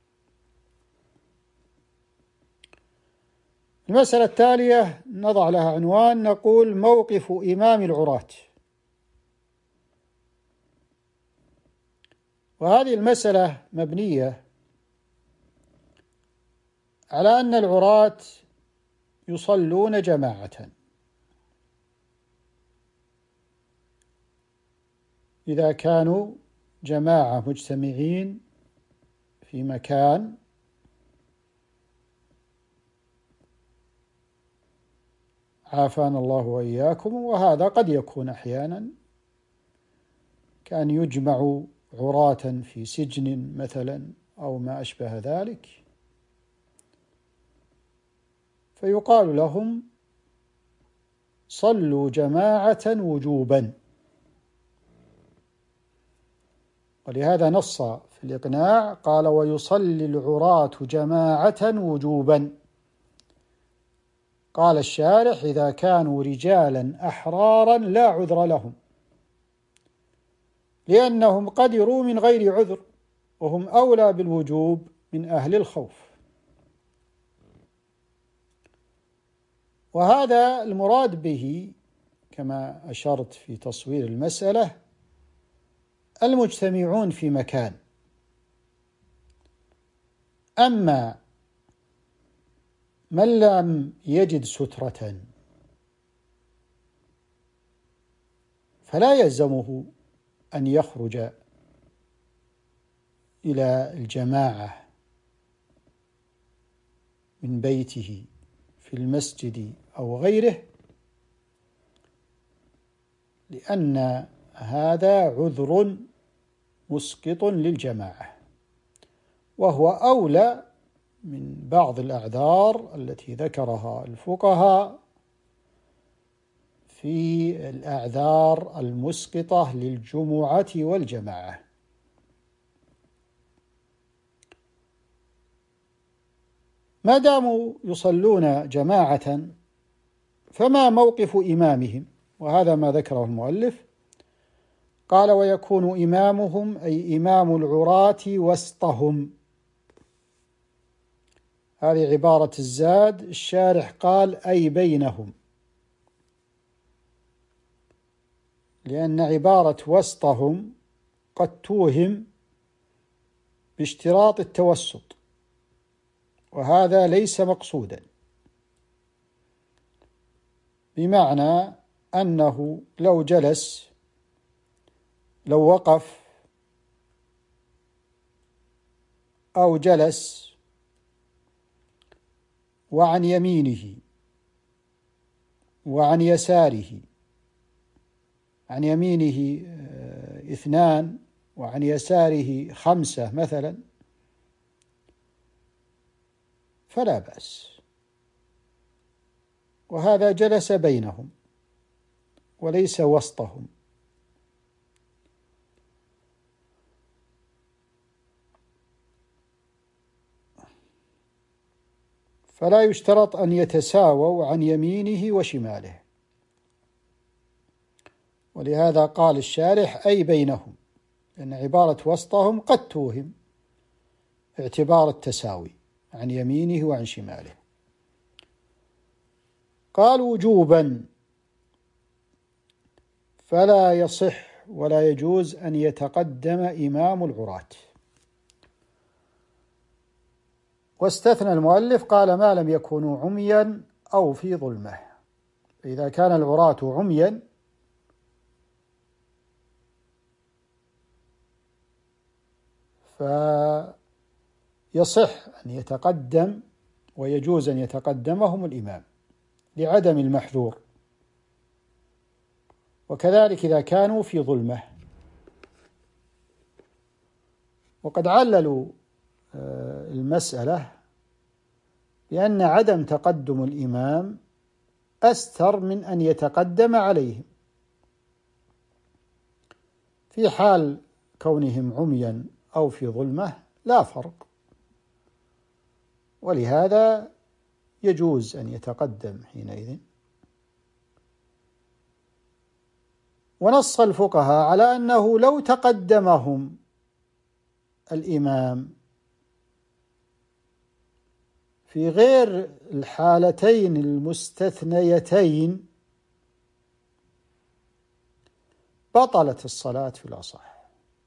المسألة التالية نضع لها عنوان، نقول موقف إمام العراة. وهذه المسألة مبنية على أن العراة يصلون جماعة، إذا كانوا جماعة مجتمعين في مكان عافانا الله وإياكم، وهذا قد يكون أحيانا كان يجمع عراة في سجن مثلا أو ما أشبه ذلك، فيقال لهم صلوا جماعة وجوبا. ولهذا نص في الإقناع قال ويصلي العراة جماعة وجوبا. قال الشارح إذا كانوا رجالا أحرارا لا عذر لهم، لأنهم قدروا من غير عذر، وهم أولى بالوجوب من أهل الخوف. وهذا المراد به كما أشرت في تصوير المسألة المجتمعون في مكان. أما من لم يجد سترة فلا يلزمه أن يخرج إلى الجماعة من بيته في المسجد أو غيره، لأن هذا عذر مسقط للجماعة، وهو أولى من بعض الأعذار التي ذكرها الفقهاء في الأعذار المسقطة للجمعة والجماعة. ما داموا يصلون جماعة فما موقف إمامهم؟ وهذا ما ذكره المؤلف. قال ويكون إمامهم أي إمام العراة وسطهم. هذه عبارة الزاد، الشارح قال أي بينهم، لأن عبارة وسطهم قد توهم باشتراط التوسط، وهذا ليس مقصودا، بمعنى أنه لو جلس، لو وقف أو جلس وعن يمينه وعن يساره، عن يمينه 2 وعن يساره 5 مثلا، فلا بأس، وهذا جلس بينهم وليس وسطهم. فلا يشترط أن يتساووا عن يمينه وشماله، ولهذا قال الشارح أي بينهم، لأن عبارة وسطهم قد توهم اعتبار التساوي عن يمينه وعن شماله. قال وجوبا، فلا يصح ولا يجوز أن يتقدم إمام العراة. واستثنى المؤلف قال ما لم يكونوا عميا أو في ظلمة. إذا كان العراة عميا فيصح أن يتقدم ويجوز أن يتقدمهم الإمام لعدم المحذور، وكذلك إذا كانوا في ظلمة. وقد عللوا المسألة بأن عدم تقدم الإمام أستر من أن يتقدم عليهم في حال كونهم عميا أو في ظلمة لا فرق، ولهذا يجوز أن يتقدم حينئذ. ونص الفقهاء على أنه لو تقدمهم الإمام في غير الحالتين المستثنيتين بطلت الصلاة في الأصح.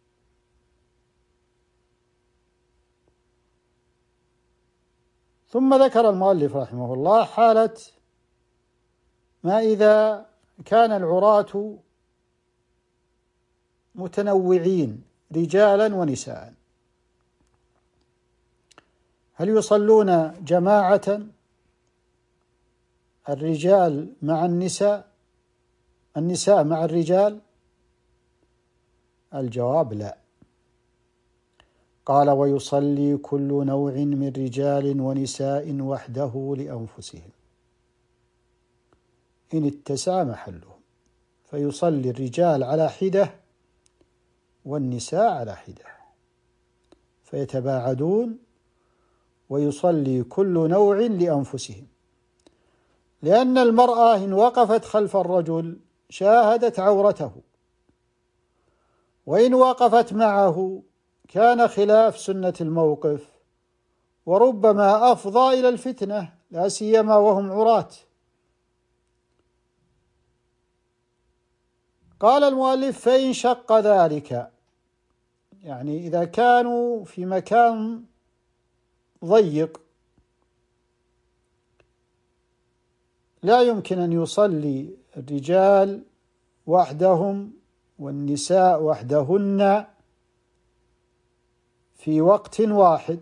ثم ذكر المؤلف رحمه الله حالة ما إذا كان العراة متنوعين رجالا ونساء، هل يصلون جماعة الرجال مع النساء مع الرجال؟ الجواب لا. قال ويصلي كل نوع من رجال ونساء وحده لأنفسهم إن اتسع محلهم، فيصلي الرجال على حدة والنساء على حدة فيتباعدون، ويصلي كل نوع لأنفسهم، لأن المرأة إن وقفت خلف الرجل شاهدت عورته، وإن وقفت معه كان خلاف سنة الموقف، وربما أفضى إلى الفتنة لا سيما وهم عراة. قال المؤلف فإن شق ذلك، يعني إذا كانوا في مكان ضيق لا يمكن أن يصلي الرجال وحدهم والنساء وحدهن في وقت واحد،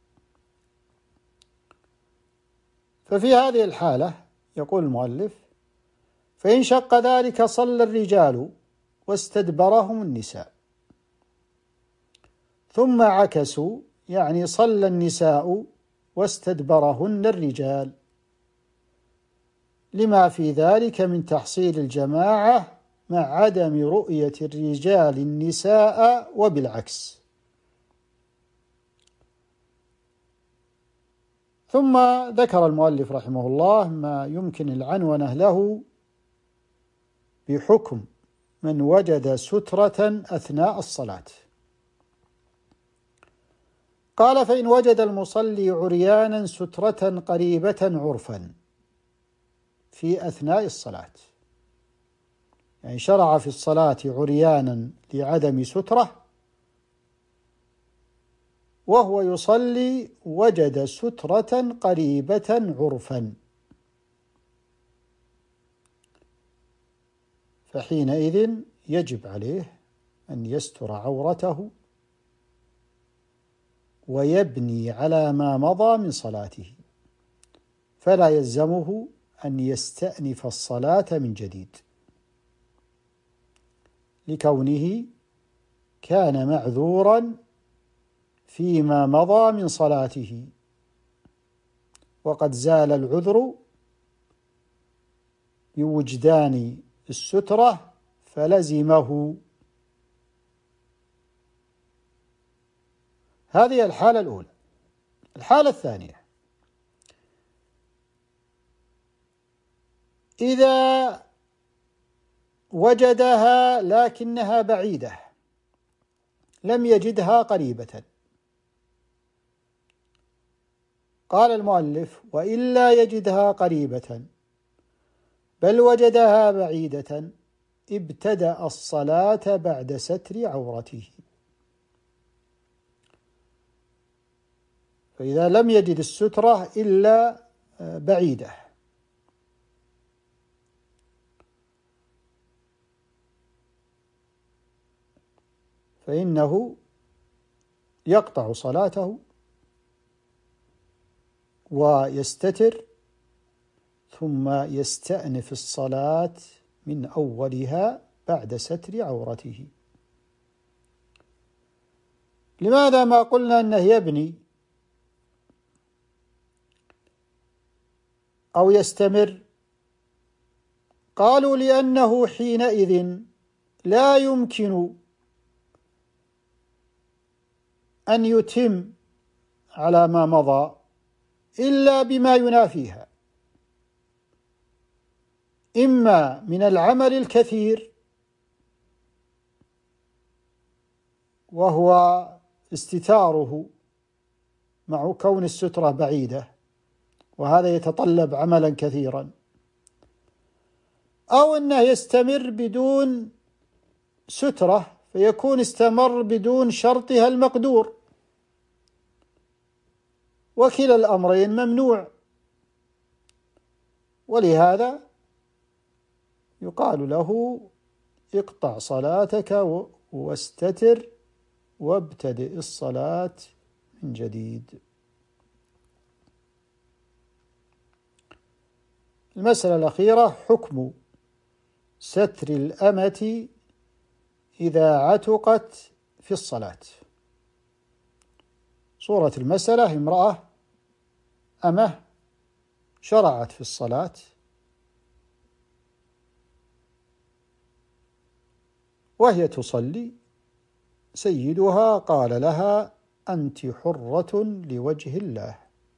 ففي هذه الحالة يقول المؤلف فإن شق ذلك صلى الرجال واستدبرهم النساء، ثم عكسوا، يعني صلى النساء واستدبرهن الرجال، لما في ذلك من تحصيل الجماعة مع عدم رؤية الرجال النساء وبالعكس. ثم ذكر المؤلف رحمه الله ما يمكن العنونة له بحكم من وجد سترة أثناء الصلاة. قال فإن وجد المصلي عريانا سترة قريبة عرفا في أثناء الصلاة، يعني شرع في الصلاة عريانا لعدم سترة، وهو يصلي وجد سترة قريبة عرفا، فحينئذ يجب عليه أن يستر عورته ويبني على ما مضى من صلاته، فلا يلزمه أن يستأنف الصلاة من جديد، لكونه كان معذورا فيما مضى من صلاته، وقد زال العذر بوجدان السترة فلزمه. هذه الحالة الأولى. الحالة الثانية إذا وجدها لكنها بعيدة، لم يجدها قريبة. قال المؤلف: وإلا يجدها قريبة بل وجدها بعيدة ابتدأ الصلاة بعد ستر عورته. فإذا لم يجد السترة إلا بعيدة فإنه يقطع صلاته ويستتر، ثم يستأنف الصلاة من أولها بعد ستر عورته. لماذا ما قلنا أنه يبني أو يستمر؟ قالوا: لأنه حينئذ لا يمكن أن يتم على ما مضى إلا بما ينافيها، إما من العمل الكثير وهو استتاره مع كون السترة بعيدة، وهذا يتطلب عملا كثيرا، أو أنه يستمر بدون سترة فيكون استمر بدون شرطها المقدور، وكلا الأمرين ممنوع. ولهذا يقال له: اقطع صلاتك واستتر وابتدئ الصلاة من جديد. المسألة الأخيرة: حكم ستر الأمة إذا عتقت في الصلاة. صورة المسألة: امرأة أمة شرعت في الصلاة، وهي تصلي، سيدها قال لها: أنت حرة لوجه الله.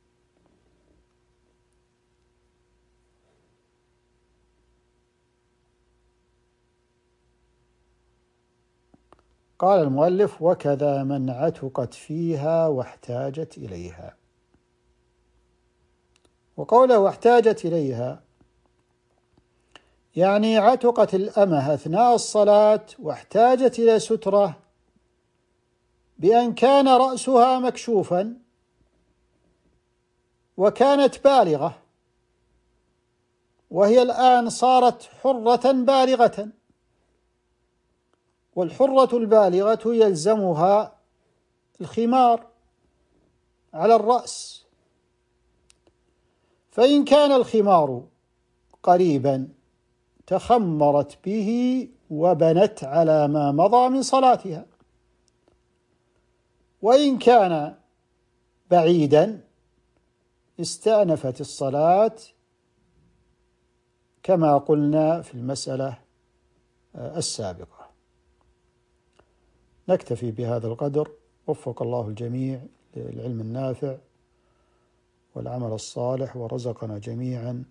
قال المؤلف: وكذا من عتقت فيها واحتاجت إليها. وقوله واحتاجت إليها يعني عتقت الأمة أثناء الصلاة واحتاجت إلى سترة بأن كان رأسها مكشوفا وكانت بالغة، وهي الآن صارت حرة بالغة، والحرة البالغة يلزمها الخمار على الرأس، فإن كان الخمار قريبا تخمرت به وبنت على ما مضى من صلاتها، وإن كان بعيدا استأنفت الصلاة كما قلنا في المسألة السابقة. نكتفي بهذا القدر، وفق الله الجميع للعلم النافع والعمل الصالح، ورزقنا جميعا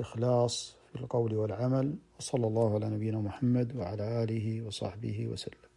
الإخلاص في القول والعمل، وصلى الله على نبينا محمد وعلى آله وصحبه وسلم.